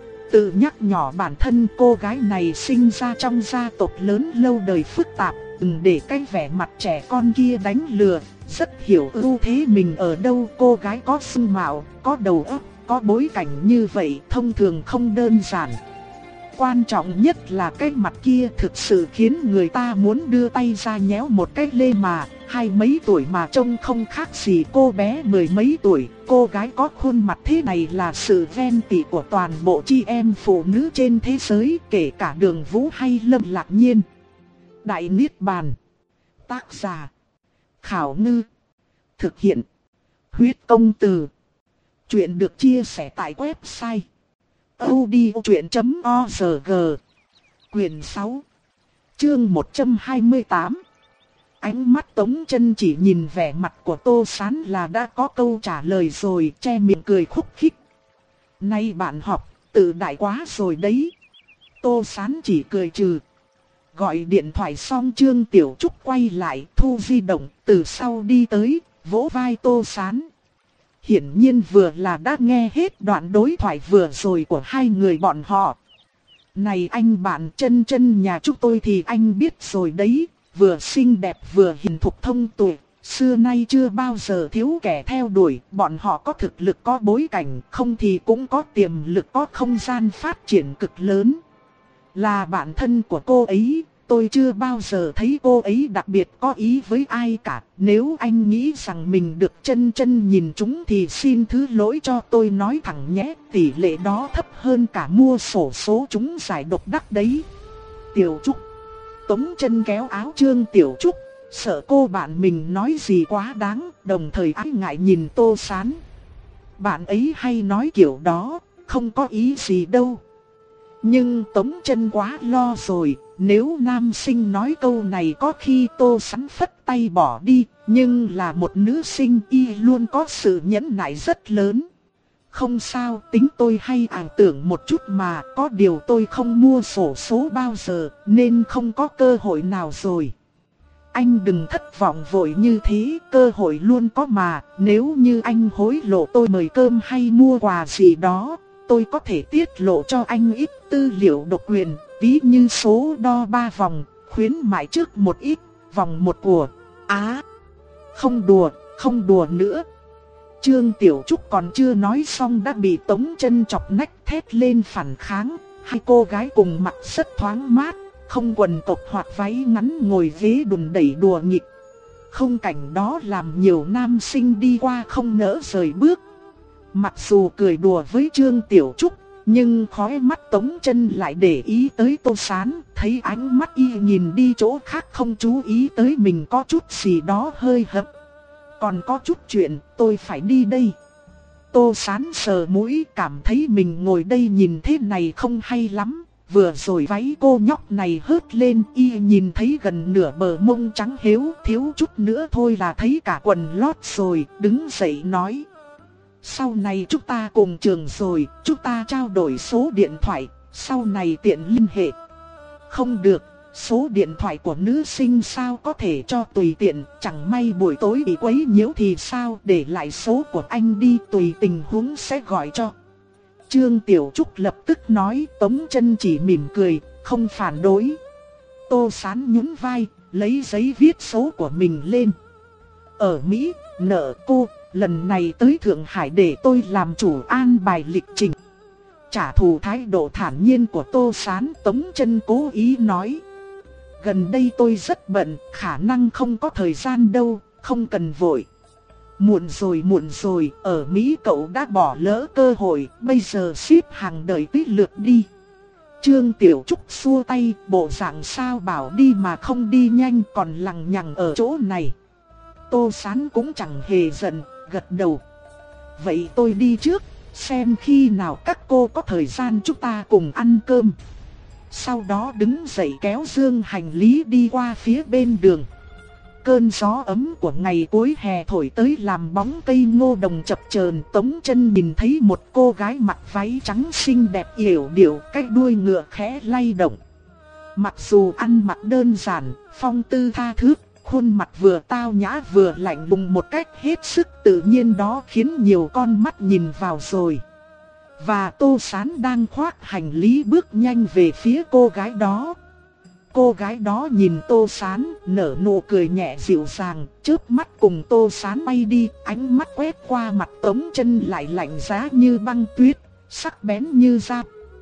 Tự nhắc nhỏ bản thân cô gái này sinh ra trong gia tộc lớn lâu đời phức tạp, đừng để cái vẻ mặt trẻ con kia đánh lừa, rất hiểu ưu thế mình ở đâu. Cô gái có dung mạo, có đầu óc, có bối cảnh như vậy thông thường không đơn giản. Quan trọng nhất là cái mặt kia thực sự khiến người ta muốn đưa tay ra nhéo một cái lên mà. Hai mấy tuổi mà trông không khác gì cô bé mười mấy tuổi. Cô gái có khuôn mặt thế này là sự ven tị của toàn bộ chị em phụ nữ trên thế giới, kể cả Đường Vũ hay Lâm Lạc Nhiên. Đại Niết Bàn. Tác giả Khảo Ngư. Thực hiện Huyết Công Từ. Chuyện được chia sẻ tại website audiochuyện chấm org. Quyền sáu, chương một trăm hai mươi tám. Ánh mắt Tống Chân chỉ nhìn vẻ mặt của Tô Sán là đã có câu trả lời rồi, che miệng cười khúc khích. Nay bạn học, tự đại quá rồi đấy. Tô Sán chỉ cười trừ. Gọi điện thoại xong Trương Tiểu Trúc quay lại thu di động, từ sau đi tới, vỗ vai Tô Sán. Hiển nhiên vừa là đã nghe hết đoạn đối thoại vừa rồi của hai người bọn họ. Này anh bạn Chân Chân nhà chúng tôi thì anh biết rồi đấy, vừa xinh đẹp vừa hiền thục thông tuệ, xưa nay chưa bao giờ thiếu kẻ theo đuổi. Bọn họ có thực lực, có bối cảnh, không thì cũng có tiềm lực, có không gian phát triển cực lớn. Là bạn thân của cô ấy, tôi chưa bao giờ thấy cô ấy đặc biệt có ý với ai cả. Nếu anh nghĩ rằng mình được Chân Chân nhìn trúng thì xin thứ lỗi cho tôi nói thẳng nhé, tỷ lệ đó thấp hơn cả mua xổ số trúng giải độc đắc đấy. Tiểu Trúc. Tống Chân kéo áo Trương Tiểu Trúc, sợ cô bạn mình nói gì quá đáng, đồng thời ái ngại nhìn Tô Sán. Bạn ấy hay nói kiểu đó, không có ý gì đâu. Nhưng Tống Chân quá lo rồi, nếu nam sinh nói câu này có khi Tô Sán phất tay bỏ đi, nhưng là một nữ sinh y luôn có sự nhẫn nại rất lớn. Không sao, tính tôi hay ảo tưởng một chút mà, có điều tôi không mua xổ số bao giờ, nên không có cơ hội nào rồi. Anh đừng thất vọng vội như thế, cơ hội luôn có mà, nếu như anh hối lộ tôi mời cơm hay mua quà gì đó, tôi có thể tiết lộ cho anh ít tư liệu độc quyền, ví như số đo ba vòng, khuyến mại trước một ít, vòng một của. Á, à, không đùa, không đùa nữa. Trương Tiểu Trúc còn chưa nói xong đã bị Tống Chân chọc nách thét lên phản kháng. Hai cô gái cùng mặc rất thoáng mát, không quần cộc hoặc váy ngắn ngồi ghế đùn đẩy đùa nghịch. Không cảnh đó làm nhiều nam sinh đi qua không nỡ rời bước. Mặc dù cười đùa với Trương Tiểu Trúc, nhưng khóe mắt Tống Chân lại để ý tới Tô Sán, thấy ánh mắt y nhìn đi chỗ khác không chú ý tới mình có chút gì đó hơi hậm. Còn có chút chuyện, tôi phải đi đây. Tô Sán sờ mũi, cảm thấy mình ngồi đây nhìn thế này không hay lắm. Vừa rồi váy cô nhóc này hớt lên, y nhìn thấy gần nửa bờ mông trắng hếu, thiếu chút nữa thôi là thấy cả quần lót rồi, đứng dậy nói. Sau này chúng ta cùng trường rồi, chúng ta trao đổi số điện thoại, sau này tiện liên hệ. Không được, số điện thoại của nữ sinh sao có thể cho tùy tiện, chẳng may buổi tối bị quấy nhiễu thì sao, để lại số của anh đi, tùy tình huống sẽ gọi cho. Trương Tiểu Trúc lập tức nói. Tống Chân chỉ mỉm cười, không phản đối. Tô Sán nhún vai, lấy giấy viết số của mình lên. Ở Mỹ, nợ cô, lần này tới Thượng Hải để tôi làm chủ an bài lịch trình. Trả thù thái độ thản nhiên của Tô Sán, Tống Chân cố ý nói. Gần đây tôi rất bận, khả năng không có thời gian đâu, không cần vội. Muộn rồi muộn rồi, ở Mỹ cậu đã bỏ lỡ cơ hội, bây giờ xếp hàng đợi tới lượt đi. Trương Tiểu Trúc xua tay, bộ dạng sao bảo đi mà không đi nhanh, còn lằng nhằng ở chỗ này. Tô Sán cũng chẳng hề giận, gật đầu. Vậy tôi đi trước, xem khi nào các cô có thời gian chúng ta cùng ăn cơm. Sau đó đứng dậy kéo dương hành lý đi qua phía bên đường. cơn gió ấm của ngày cuối hè thổi tới làm bóng cây ngô đồng chập chờn. Tống Chân nhìn thấy một cô gái mặc váy trắng xinh đẹp yểu điệu, cái đuôi ngựa khẽ lay động. Mặc dù ăn mặc đơn giản, phong tư tha thướt, khuôn mặt vừa tao nhã vừa lạnh lùng một cách hết sức tự nhiên đó khiến nhiều con mắt nhìn vào rồi. Và Tô Sán đang khoác hành lý bước nhanh về phía cô gái đó. Cô gái đó nhìn Tô Sán, nở nụ cười nhẹ dịu dàng, chớp mắt cùng Tô Sán bay đi, ánh mắt quét qua mặt Tống Chân lại lạnh giá như băng tuyết, sắc bén như dao.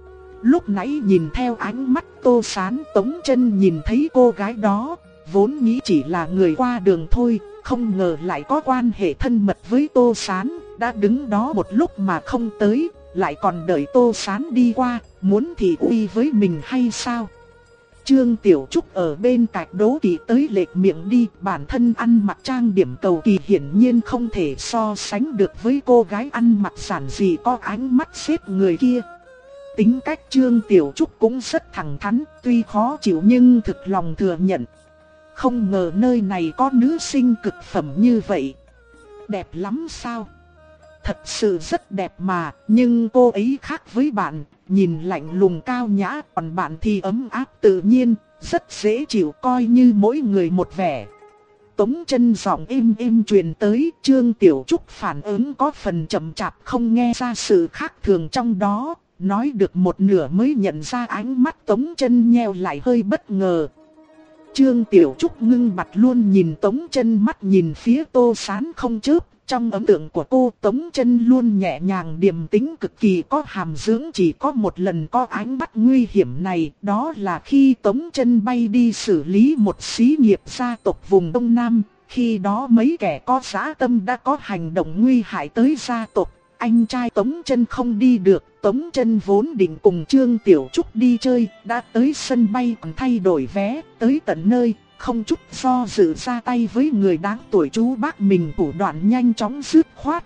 Lúc nãy nhìn theo ánh mắt Tô Sán, Tống Chân nhìn thấy cô gái đó, vốn nghĩ chỉ là người qua đường thôi, không ngờ lại có quan hệ thân mật với Tô Sán, đã đứng đó một lúc mà không tới, lại còn đợi Tô Sán đi qua, muốn thị uy với mình hay sao? Trương Tiểu Trúc ở bên cạnh Đỗ Kỳ tới lệch miệng đi, bản thân ăn mặc trang điểm cầu kỳ hiển nhiên không thể so sánh được với cô gái ăn mặc giản dị có ánh mắt xếp người kia. Tính cách Trương Tiểu Trúc cũng rất thẳng thắn, tuy khó chịu nhưng thực lòng thừa nhận. Không ngờ nơi này có nữ sinh cực phẩm như vậy. Đẹp lắm sao? Thật sự rất đẹp mà, nhưng cô ấy khác với bạn, nhìn lạnh lùng cao nhã, còn bạn thì ấm áp tự nhiên, rất dễ chịu, coi như mỗi người một vẻ. Tống Chân giọng êm êm truyền tới, Trương Tiểu Trúc phản ứng có phần chậm chạp không nghe ra sự khác thường trong đó, nói được một nửa mới nhận ra ánh mắt Tống Chân nheo lại hơi bất ngờ. Trương Tiểu Trúc ngưng mặt luôn nhìn Tống Chân, mắt nhìn phía Tô Sán không chớp. Trong ấn tượng của cô, Tống Chân luôn nhẹ nhàng điềm tĩnh cực kỳ có hàm dưỡng, chỉ có một lần có ánh mắt nguy hiểm này, đó là khi Tống Chân bay đi xử lý một xí nghiệp gia tộc vùng Đông Nam, khi đó mấy kẻ có dã tâm đã có hành động nguy hại tới gia tộc. Anh trai Tống Chân không đi được, Tống Chân vốn định cùng Trương Tiểu Trúc đi chơi, đã tới sân bay còn thay đổi vé, tới tận nơi, không chút do dự ra tay với người đáng tuổi chú bác mình, thủ đoạn nhanh chóng dứt khoát.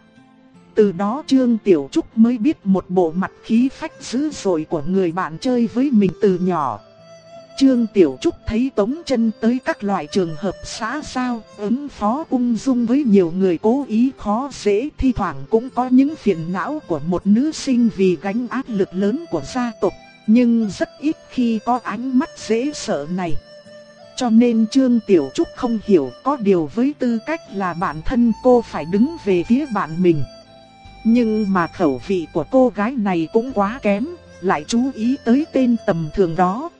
Từ đó Trương Tiểu Trúc mới biết một bộ mặt khí phách dữ dội của người bạn chơi với mình từ nhỏ. Trương Tiểu Trúc thấy Tống Chân tới các loại trường hợp xã giao, ứng phó ung dung với nhiều người cố ý khó dễ, thi thoảng cũng có những phiền não của một nữ sinh vì gánh áp lực lớn của gia tộc, nhưng rất ít khi có ánh mắt dễ sợ này. Cho nên Trương Tiểu Trúc không hiểu, có điều với tư cách là bạn thân cô phải đứng về phía bạn mình. Nhưng mà khẩu vị của cô gái này cũng quá kém, lại chú ý tới tên tầm thường đó.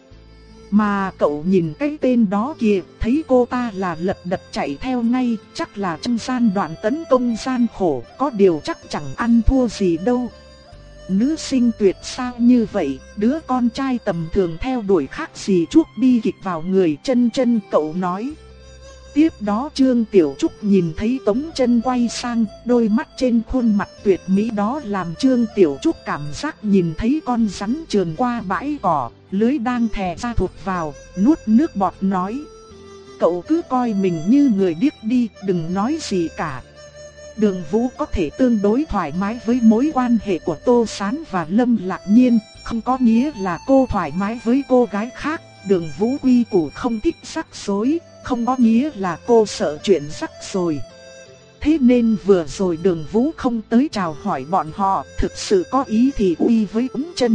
Mà cậu nhìn cái tên đó kìa, thấy cô ta là lật đật chạy theo ngay, chắc là trong gian đoạn tấn công gian khổ, có điều chắc chẳng ăn thua gì đâu. Nữ sinh tuyệt sao như vậy, đứa con trai tầm thường theo đuổi khác gì chuốc bi kịch vào người. Chân Chân, cậu nói. Tiếp đó Trương Tiểu Trúc nhìn thấy Tống Chân quay sang, đôi mắt trên khuôn mặt tuyệt mỹ đó làm Trương Tiểu Trúc cảm giác nhìn thấy con rắn trườn qua bãi cỏ, lưới đang thè ra thụt vào, nuốt nước bọt nói. Cậu cứ coi mình như người điếc đi, đừng nói gì cả. Đường Vũ có thể tương đối thoải mái với mối quan hệ của Tô Sán và Lâm Lạc Nhiên, không có nghĩa là cô thoải mái với cô gái khác. Đường Vũ quy củ không thích rắc rối, không có nghĩa là cô sợ chuyện rắc rối. Thế nên vừa rồi Đường Vũ không tới chào hỏi bọn họ, thực sự có ý thì uy với Tống Chân.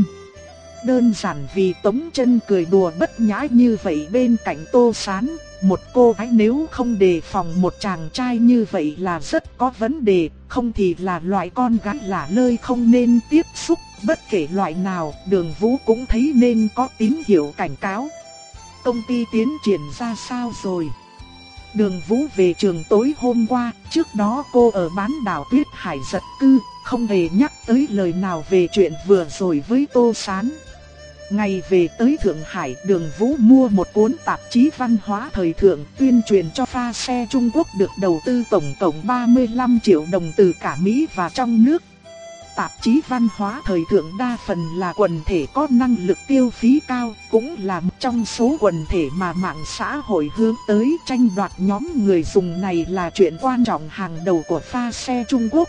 Đơn giản vì Tống Chân cười đùa bất nhã như vậy bên cạnh Tô Sán. Một cô gái nếu không đề phòng một chàng trai như vậy là rất có vấn đề, không thì là loại con gái lả lơi không nên tiếp xúc, bất kể loại nào, Đường Vũ cũng thấy nên có tín hiệu cảnh cáo. Công ty tiến triển ra sao rồi? Đường Vũ về trường tối hôm qua, trước đó cô ở bán đảo Tuyết Hải giật cư, không hề nhắc tới lời nào về chuyện vừa rồi với Tô Sán. Ngày về tới Thượng Hải, Đường Vũ mua một cuốn tạp chí văn hóa thời thượng tuyên truyền cho pha xe Trung Quốc được đầu tư tổng cộng ba mươi lăm triệu đồng từ cả Mỹ và trong nước. Tạp chí văn hóa thời thượng đa phần là quần thể có năng lực tiêu phí cao, cũng là một trong số quần thể mà mạng xã hội hướng tới. Tranh đoạt nhóm người dùng này là chuyện quan trọng hàng đầu của pha xe Trung Quốc.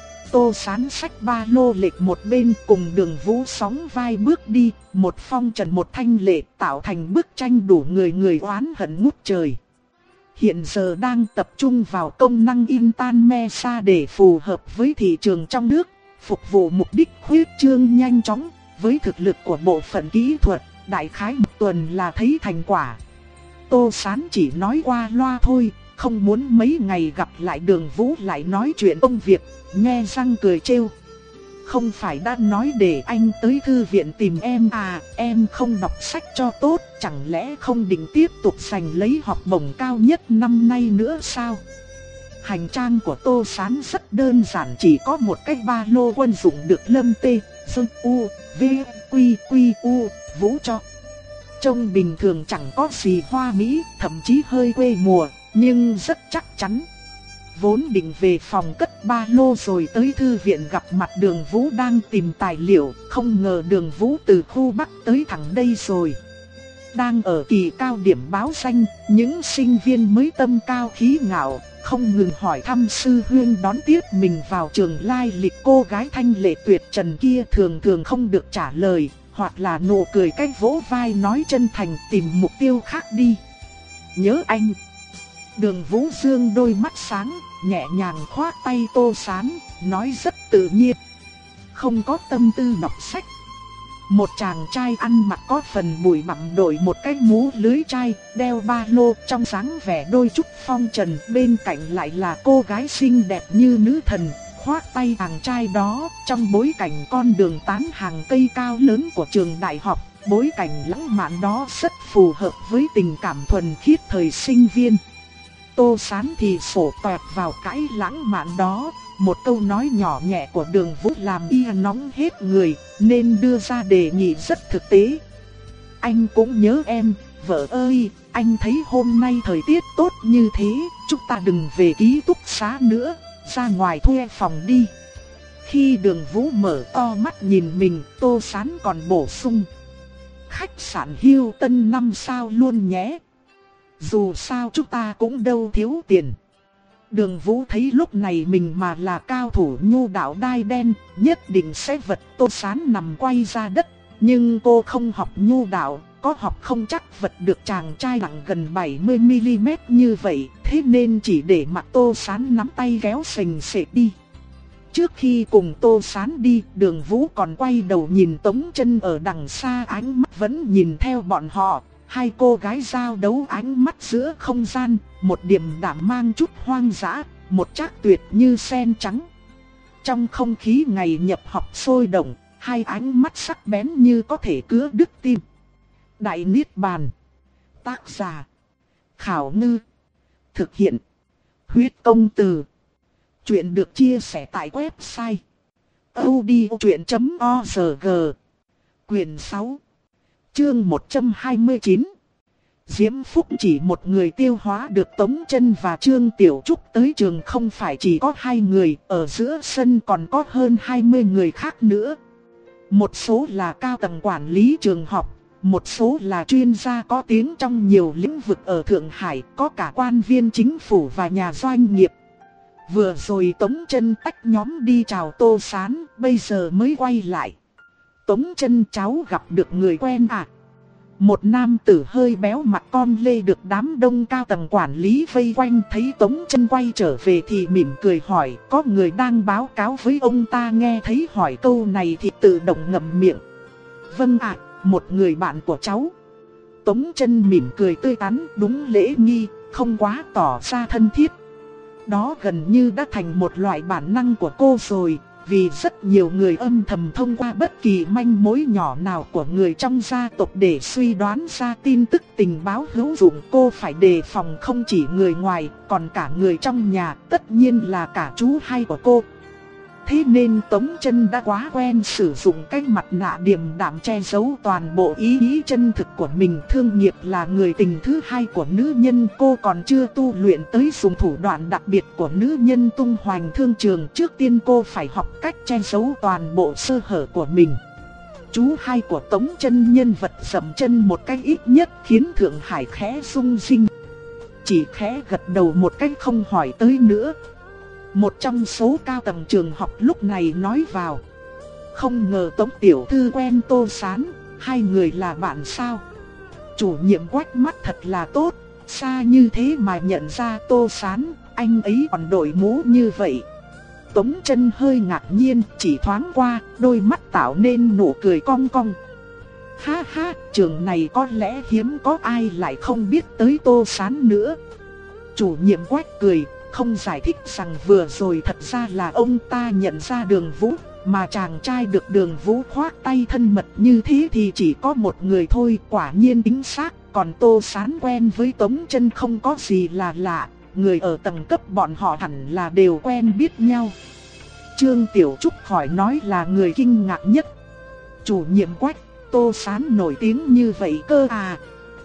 Tô Sán xách ba lô lệch một bên cùng Đường Vũ sóng vai bước đi, một phong trần một thanh lệ tạo thành bức tranh đủ người người oán hận ngút trời. hiện giờ đang tập trung vào công năng Intermesa để phù hợp với thị trường trong nước, phục vụ mục đích khuyết trương nhanh chóng. Với thực lực của bộ phận kỹ thuật, đại khái một tuần là thấy thành quả. Tô Sán chỉ nói qua loa thôi, không muốn mấy ngày gặp lại Đường Vũ lại nói chuyện công việc, nghe răng cười trêu. Không phải đã nói để anh tới thư viện tìm em à, em không đọc sách cho tốt, chẳng lẽ không định tiếp tục giành lấy học bổng cao nhất năm nay nữa sao? Hành trang của Tô Sán rất đơn giản, chỉ có một cái ba lô quân dụng được Lâm Tê, Sơn U, V, Quy, Quy, U, Vũ cho. Trông bình thường chẳng có gì hoa mỹ, thậm chí hơi quê mùa, nhưng rất chắc chắn. Vốn định về phòng cất ba lô rồi tới thư viện gặp mặt Đường Vũ đang tìm tài liệu, không ngờ Đường Vũ từ khu Bắc tới thẳng đây rồi. Đang ở kỳ cao điểm báo danh, những sinh viên mới tâm cao khí ngạo, không ngừng hỏi thăm sư huynh đón tiếp mình vào trường. Lai lịch cô gái thanh lệ tuyệt trần kia thường thường không được trả lời, hoặc là nụ cười cách vỗ vai nói chân thành tìm mục tiêu khác đi. Nhớ anh. Đường Vũ dương đôi mắt sáng, nhẹ nhàng khoác tay Tô Sán, nói rất tự nhiên. Không có tâm tư đọc sách. Một chàng trai ăn mặc có phần bụi bặm đội một cái mũ lưới chai, đeo ba lô trong dáng vẻ đôi chút phong trần. Bên cạnh lại là cô gái xinh đẹp như nữ thần, khoác tay chàng trai đó. Trong bối cảnh con đường tán hàng cây cao lớn của trường đại học, bối cảnh lãng mạn đó rất phù hợp với tình cảm thuần khiết thời sinh viên. Tô Sán thì sổ toẹt vào cái lãng mạn đó. Một câu nói nhỏ nhẹ của Đường Vũ làm y nóng hết người, nên đưa ra đề nghị rất thực tế. Anh cũng nhớ em, vợ ơi, anh thấy hôm nay thời tiết tốt như thế, chúng ta đừng về ký túc xá nữa, ra ngoài thuê phòng đi. Khi Đường Vũ mở to mắt nhìn mình, Tô Sán còn bổ sung. Khách sạn Hilton năm sao luôn nhé. Dù sao chúng ta cũng đâu thiếu tiền. Đường Vũ thấy lúc này mình mà là cao thủ nhu đạo đai đen, nhất định sẽ vật Tô Sán nằm quay ra đất. Nhưng cô không học nhu đạo, có học không chắc vật được chàng trai nặng gần bảy mươi mi li mét như vậy. Thế nên chỉ để mặc Tô Sán nắm tay kéo sình sệ đi. Trước khi cùng Tô Sán đi, Đường Vũ còn quay đầu nhìn Tống Chân ở đằng xa, ánh mắt vẫn nhìn theo bọn họ. Hai cô gái giao đấu ánh mắt giữa không gian, một điềm đạm mang chút hoang dã, một trác tuyệt như sen trắng. Trong không khí ngày nhập học sôi động, hai ánh mắt sắc bén như có thể cứa đứt tim. Đại Niết Bàn. Tác giả Khảo Ngư. Thực hiện Huyết Công Từ. Chuyện được chia sẻ tại website audiochuyện chấm org. Quyền sáu, chương một trăm hai mươi chín. Diễm Phúc chỉ một người tiêu hóa được Tống Chân và Trương Tiểu Trúc tới trường, không phải chỉ có hai người, ở giữa sân còn có hơn hai mươi người khác nữa. Một số là cao tầng quản lý trường học, một số là chuyên gia có tiếng trong nhiều lĩnh vực ở Thượng Hải, có cả quan viên chính phủ và nhà doanh nghiệp. Vừa rồi Tống Chân tách nhóm đi chào Tô Sán, bây giờ mới quay lại. Tống Chân, cháu gặp được người quen à? Một nam tử hơi béo mặt con lê được đám đông cao tầng quản lý vây quanh, thấy Tống Chân quay trở về thì mỉm cười hỏi, có người đang báo cáo với ông ta. Nghe thấy hỏi câu này thì tự động ngậm miệng. Vâng ạ, một người bạn của cháu. Tống Chân mỉm cười tươi tắn, đúng lễ nghi, không quá tỏ ra thân thiết. Đó gần như đã thành một loại bản năng của cô rồi. Vì rất nhiều người âm thầm thông qua bất kỳ manh mối nhỏ nào của người trong gia tộc để suy đoán ra tin tức tình báo hữu dụng. Cô phải đề phòng không chỉ người ngoài, còn cả người trong nhà, tất nhiên là cả chú hai của cô. Thế nên Tống Chân đã quá quen sử dụng cái mặt nạ điềm đạm che giấu toàn bộ ý nghĩ chân thực của mình. Thương nghiệp là người tình thứ hai của nữ nhân, cô còn chưa tu luyện tới dùng thủ đoạn đặc biệt của nữ nhân tung hoành thương trường. Trước tiên cô phải học cách che giấu toàn bộ sơ hở của mình. Chú hai của Tống Chân nhân vật dậm chân một cách ít nhất khiến Thượng Hải khẽ rung rinh. Chỉ khẽ gật đầu một cách không hỏi tới nữa. Một trong số cao tầng trường học lúc này nói vào. Không ngờ Tống tiểu thư quen Tô Sán, hai người là bạn sao? Chủ nhiệm quách mắt thật là tốt, xa như thế mà nhận ra Tô Sán, anh ấy còn đội mũ như vậy. Tống Chân hơi ngạc nhiên, chỉ thoáng qua, đôi mắt tạo nên nụ cười cong cong. Ha ha, trường này có lẽ hiếm có ai lại không biết tới Tô Sán nữa. Chủ nhiệm Quách cười, không giải thích rằng vừa rồi thật ra là ông ta nhận ra Đường Vũ, mà chàng trai được Đường Vũ khoác tay thân mật như thế thì chỉ có một người thôi, quả nhiên chính xác. Còn Tô Sán quen với Tống Chân không có gì là lạ, người ở tầng cấp bọn họ hẳn là đều quen biết nhau. Trương Tiểu Trúc khỏi nói là người kinh ngạc nhất. Chủ nhiệm Quách, Tô Sán nổi tiếng như vậy cơ à?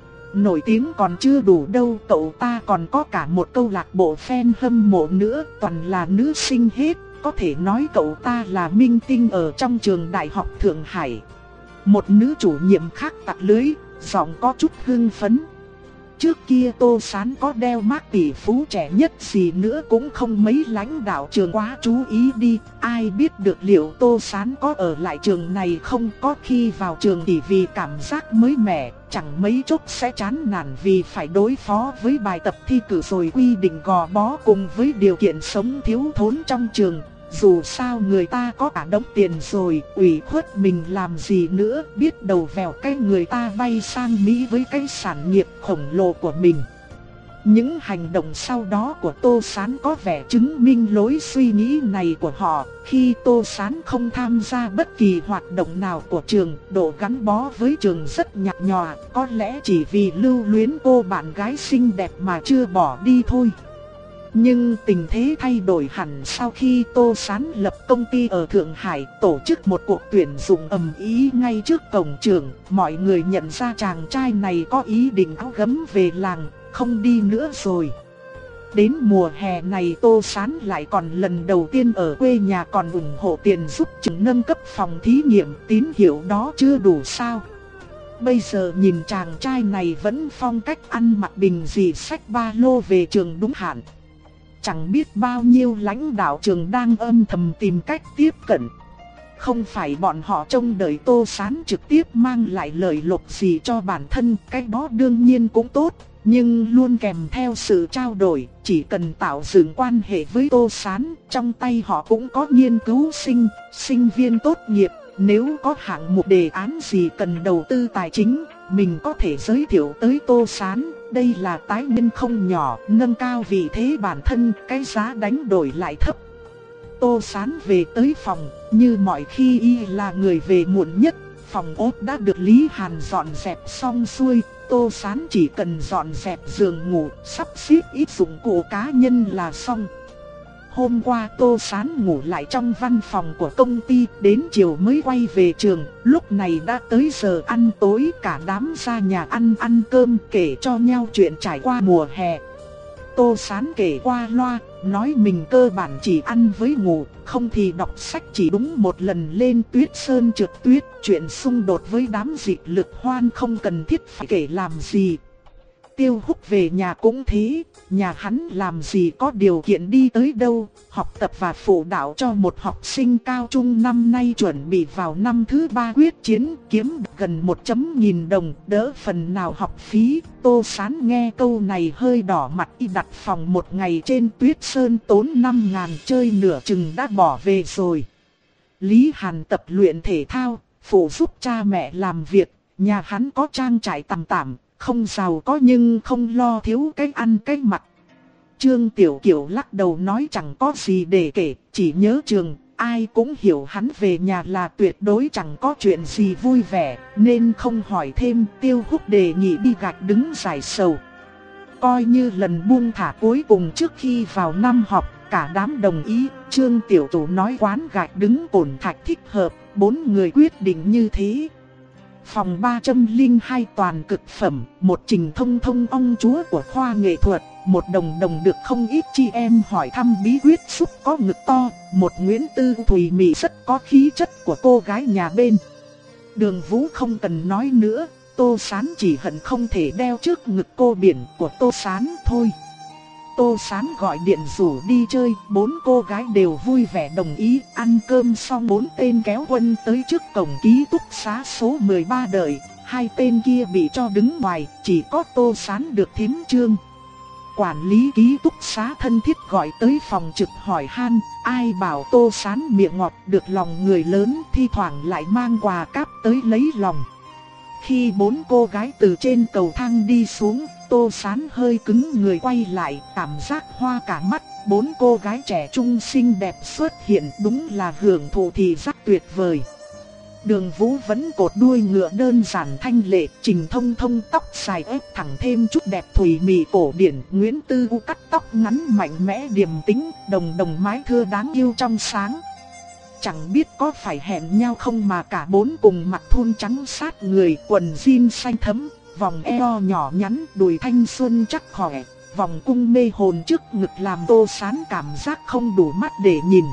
Nổi tiếng còn chưa đủ đâu, cậu ta còn có cả một câu lạc bộ fan hâm mộ nữa, toàn là nữ sinh hết, có thể nói cậu ta là minh tinh ở trong trường đại học Thượng Hải. Một nữ chủ nhiệm khác tặc lưới, giọng có chút hưng phấn. Trước kia Tô Sán có đeo mác tỷ phú trẻ nhất gì nữa cũng không mấy lãnh đạo trường quá chú ý đi. Ai biết được liệu Tô Sán có ở lại trường này không, có khi vào trường chỉ vì cảm giác mới mẻ, chẳng mấy chốc sẽ chán nản vì phải đối phó với bài tập thi cử rồi quy định gò bó cùng với điều kiện sống thiếu thốn trong trường. Dù sao người ta có cả đống tiền rồi, ủy khuất mình làm gì nữa, biết đầu vèo cái người ta bay sang Mỹ với cái sản nghiệp khổng lồ của mình. Những hành động sau đó của Tô Sán có vẻ chứng minh lối suy nghĩ này của họ. Khi Tô Sán không tham gia bất kỳ hoạt động nào của trường, độ gắn bó với trường rất nhạt nhòa, có lẽ chỉ vì lưu luyến cô bạn gái xinh đẹp mà chưa bỏ đi thôi. Nhưng tình thế thay đổi hẳn sau khi Tô Sán lập công ty ở Thượng Hải, tổ chức một cuộc tuyển dụng ầm ĩ ngay trước cổng trường. Mọi người nhận ra chàng trai này có ý định áo gấm về làng, không đi nữa rồi. Đến mùa hè này Tô Sán lại còn lần đầu tiên ở quê nhà còn ủng hộ tiền giúp trường nâng cấp phòng thí nghiệm, tín hiệu đó chưa đủ sao? Bây giờ nhìn chàng trai này vẫn phong cách ăn mặc bình dị, xách ba lô về trường đúng hạn. Chẳng biết bao nhiêu lãnh đạo trường đang âm thầm tìm cách tiếp cận. Không phải bọn họ trông đợi Tô Sán trực tiếp mang lại lợi lộc gì cho bản thân, cái đó đương nhiên cũng tốt, nhưng luôn kèm theo sự trao đổi. Chỉ cần tạo dựng quan hệ với Tô Sán, trong tay họ cũng có nghiên cứu sinh, sinh viên tốt nghiệp. Nếu có hạng mục đề án gì cần đầu tư tài chính, mình có thể giới thiệu tới Tô Sán. Đây là tái nguyên không nhỏ, nâng cao vị thế bản thân, cái giá đánh đổi lại thấp. Tô Sán về tới phòng, như mọi khi y là người về muộn nhất. Phòng ốt đã được Lý Hàn dọn dẹp xong xuôi, Tô Sán chỉ cần dọn dẹp giường ngủ, sắp xếp ít dụng cụ cá nhân là xong. Hôm qua Tô Sán ngủ lại trong văn phòng của công ty, đến chiều mới quay về trường. Lúc này đã tới giờ ăn tối, cả đám ra nhà ăn ăn cơm, kể cho nhau chuyện trải qua mùa hè. Tô Sán kể qua loa, nói mình cơ bản chỉ ăn với ngủ, không thì đọc sách, chỉ đúng một lần lên Tuyết Sơn trượt tuyết. Chuyện xung đột với đám dịch lực hoan không cần thiết phải kể làm gì. Tiêu Húc về nhà cũng thế, nhà hắn làm gì có điều kiện đi tới đâu, học tập và phụ đạo cho một học sinh cao trung năm nay chuẩn bị vào năm thứ ba quyết chiến, kiếm gần một chấm nghìn đồng, đỡ phần nào học phí. Tô Sán nghe câu này hơi đỏ mặt, y đặt phòng một ngày trên Tuyết Sơn tốn năm ngàn, chơi nửa chừng đã bỏ về rồi. Lý Hàn tập luyện thể thao, phụ giúp cha mẹ làm việc, nhà hắn có trang trại tằm tạm. Không giàu có nhưng không lo thiếu cái ăn cái mặc. Trương Tiểu Kiều lắc đầu nói chẳng có gì để kể, chỉ nhớ trường, ai cũng hiểu hắn về nhà là tuyệt đối chẳng có chuyện gì vui vẻ, nên không hỏi thêm. Tiêu Húc đề nghị đi gạch đứng giải sầu. Coi như lần buông thả cuối cùng trước khi vào năm học, cả đám đồng ý. Trương Tiểu Chủ nói quán gạch đứng cổn thạch thích hợp, bốn người quyết định như thế. Phòng ba trăm lẻ hai toàn cực phẩm, một Trình Thông Thông ông chúa của khoa nghệ thuật, một Đồng Đồng được không ít chị em hỏi thăm bí quyết giúp có ngực to, một Nguyễn Tư Thùy Mị rất có khí chất của cô gái nhà bên. Đường Vũ không cần nói nữa, Tô Sán chỉ hận không thể đeo trước ngực cô biển của Tô Sán thôi. Tô Sán gọi điện rủ đi chơi, bốn cô gái đều vui vẻ đồng ý. Ăn cơm xong bốn tên kéo quân tới trước cổng ký túc xá số mười ba đợi. hai tên kia bị cho đứng ngoài, chỉ có Tô Sán được thím Trương quản lý ký túc xá thân thiết gọi tới phòng trực hỏi han, ai bảo Tô Sán miệng ngọt được lòng người lớn, thi thoảng lại mang quà cáp tới lấy lòng. Khi bốn cô gái từ trên cầu thang đi xuống, Tô Sán hơi cứng người quay lại, cảm giác hoa cả mắt. Bốn cô gái trẻ trung xinh đẹp xuất hiện, đúng là hưởng thụ thì rất tuyệt vời. Đường Vũ vẫn cột đuôi ngựa đơn giản thanh lệ, Trình Thông Thông tóc dài ép thẳng thêm chút đẹp thùy mị cổ điển, Nguyễn Tư U cắt tóc ngắn mạnh mẽ điềm tĩnh, Đồng Đồng mái thưa đáng yêu trong sáng. Chẳng biết có phải hẹn nhau không mà cả bốn cùng mặc thun trắng sát người, quần jean xanh thẫm, vòng eo nhỏ nhắn, đùi thanh xuân chắc khỏe, vòng cung mê hồn trước ngực làm Tô Sán cảm giác không đủ mắt để nhìn.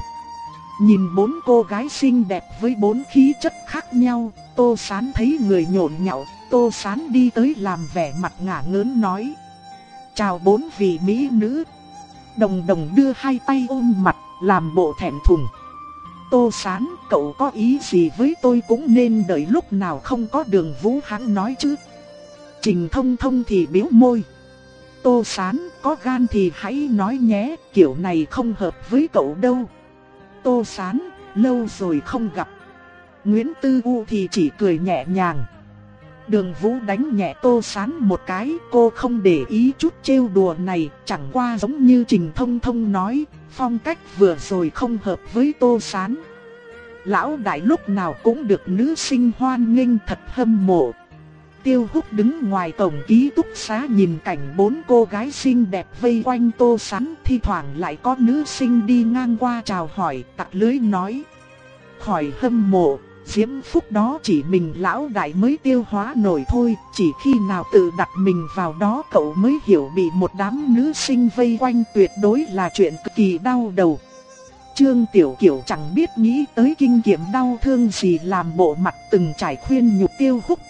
Nhìn bốn cô gái xinh đẹp với bốn khí chất khác nhau, Tô Sán thấy người nhộn nhạo, Tô Sán đi tới làm vẻ mặt ngả ngớn nói: chào bốn vị mỹ nữ. Đồng Đồng đưa hai tay ôm mặt, làm bộ thẹn thùng. Tô Sán, cậu có ý gì với tôi cũng nên đợi lúc nào không có Đường Vũ hắn nói chứ. Trình Thông Thông thì bĩu môi. Tô Sán, có gan thì hãy nói nhé, kiểu này không hợp với cậu đâu. Tô Sán, lâu rồi không gặp. Nguyễn Tư U thì chỉ cười nhẹ nhàng. Đường Vũ đánh nhẹ Tô Sán một cái, cô không để ý chút trêu đùa này, chẳng qua giống như Trình Thông Thông nói, phong cách vừa rồi không hợp với Tô Sán. Lão đại lúc nào cũng được nữ sinh hoan nghênh, thật hâm mộ. Tiêu Húc đứng ngoài cổng ký túc xá nhìn cảnh bốn cô gái xinh đẹp vây quanh Tô Sán, thi thoảng lại có nữ sinh đi ngang qua chào hỏi, tặc lưỡi nói: khỏi hâm mộ, diễm phúc đó chỉ mình lão đại mới tiêu hóa nổi thôi, chỉ khi nào tự đặt mình vào đó cậu mới hiểu bị một đám nữ sinh vây quanh tuyệt đối là chuyện cực kỳ đau đầu. Trương Tiểu Kiều chẳng biết nghĩ tới kinh nghiệm đau thương gì, làm bộ mặt từng trải khuyên nhủ Tiêu Húc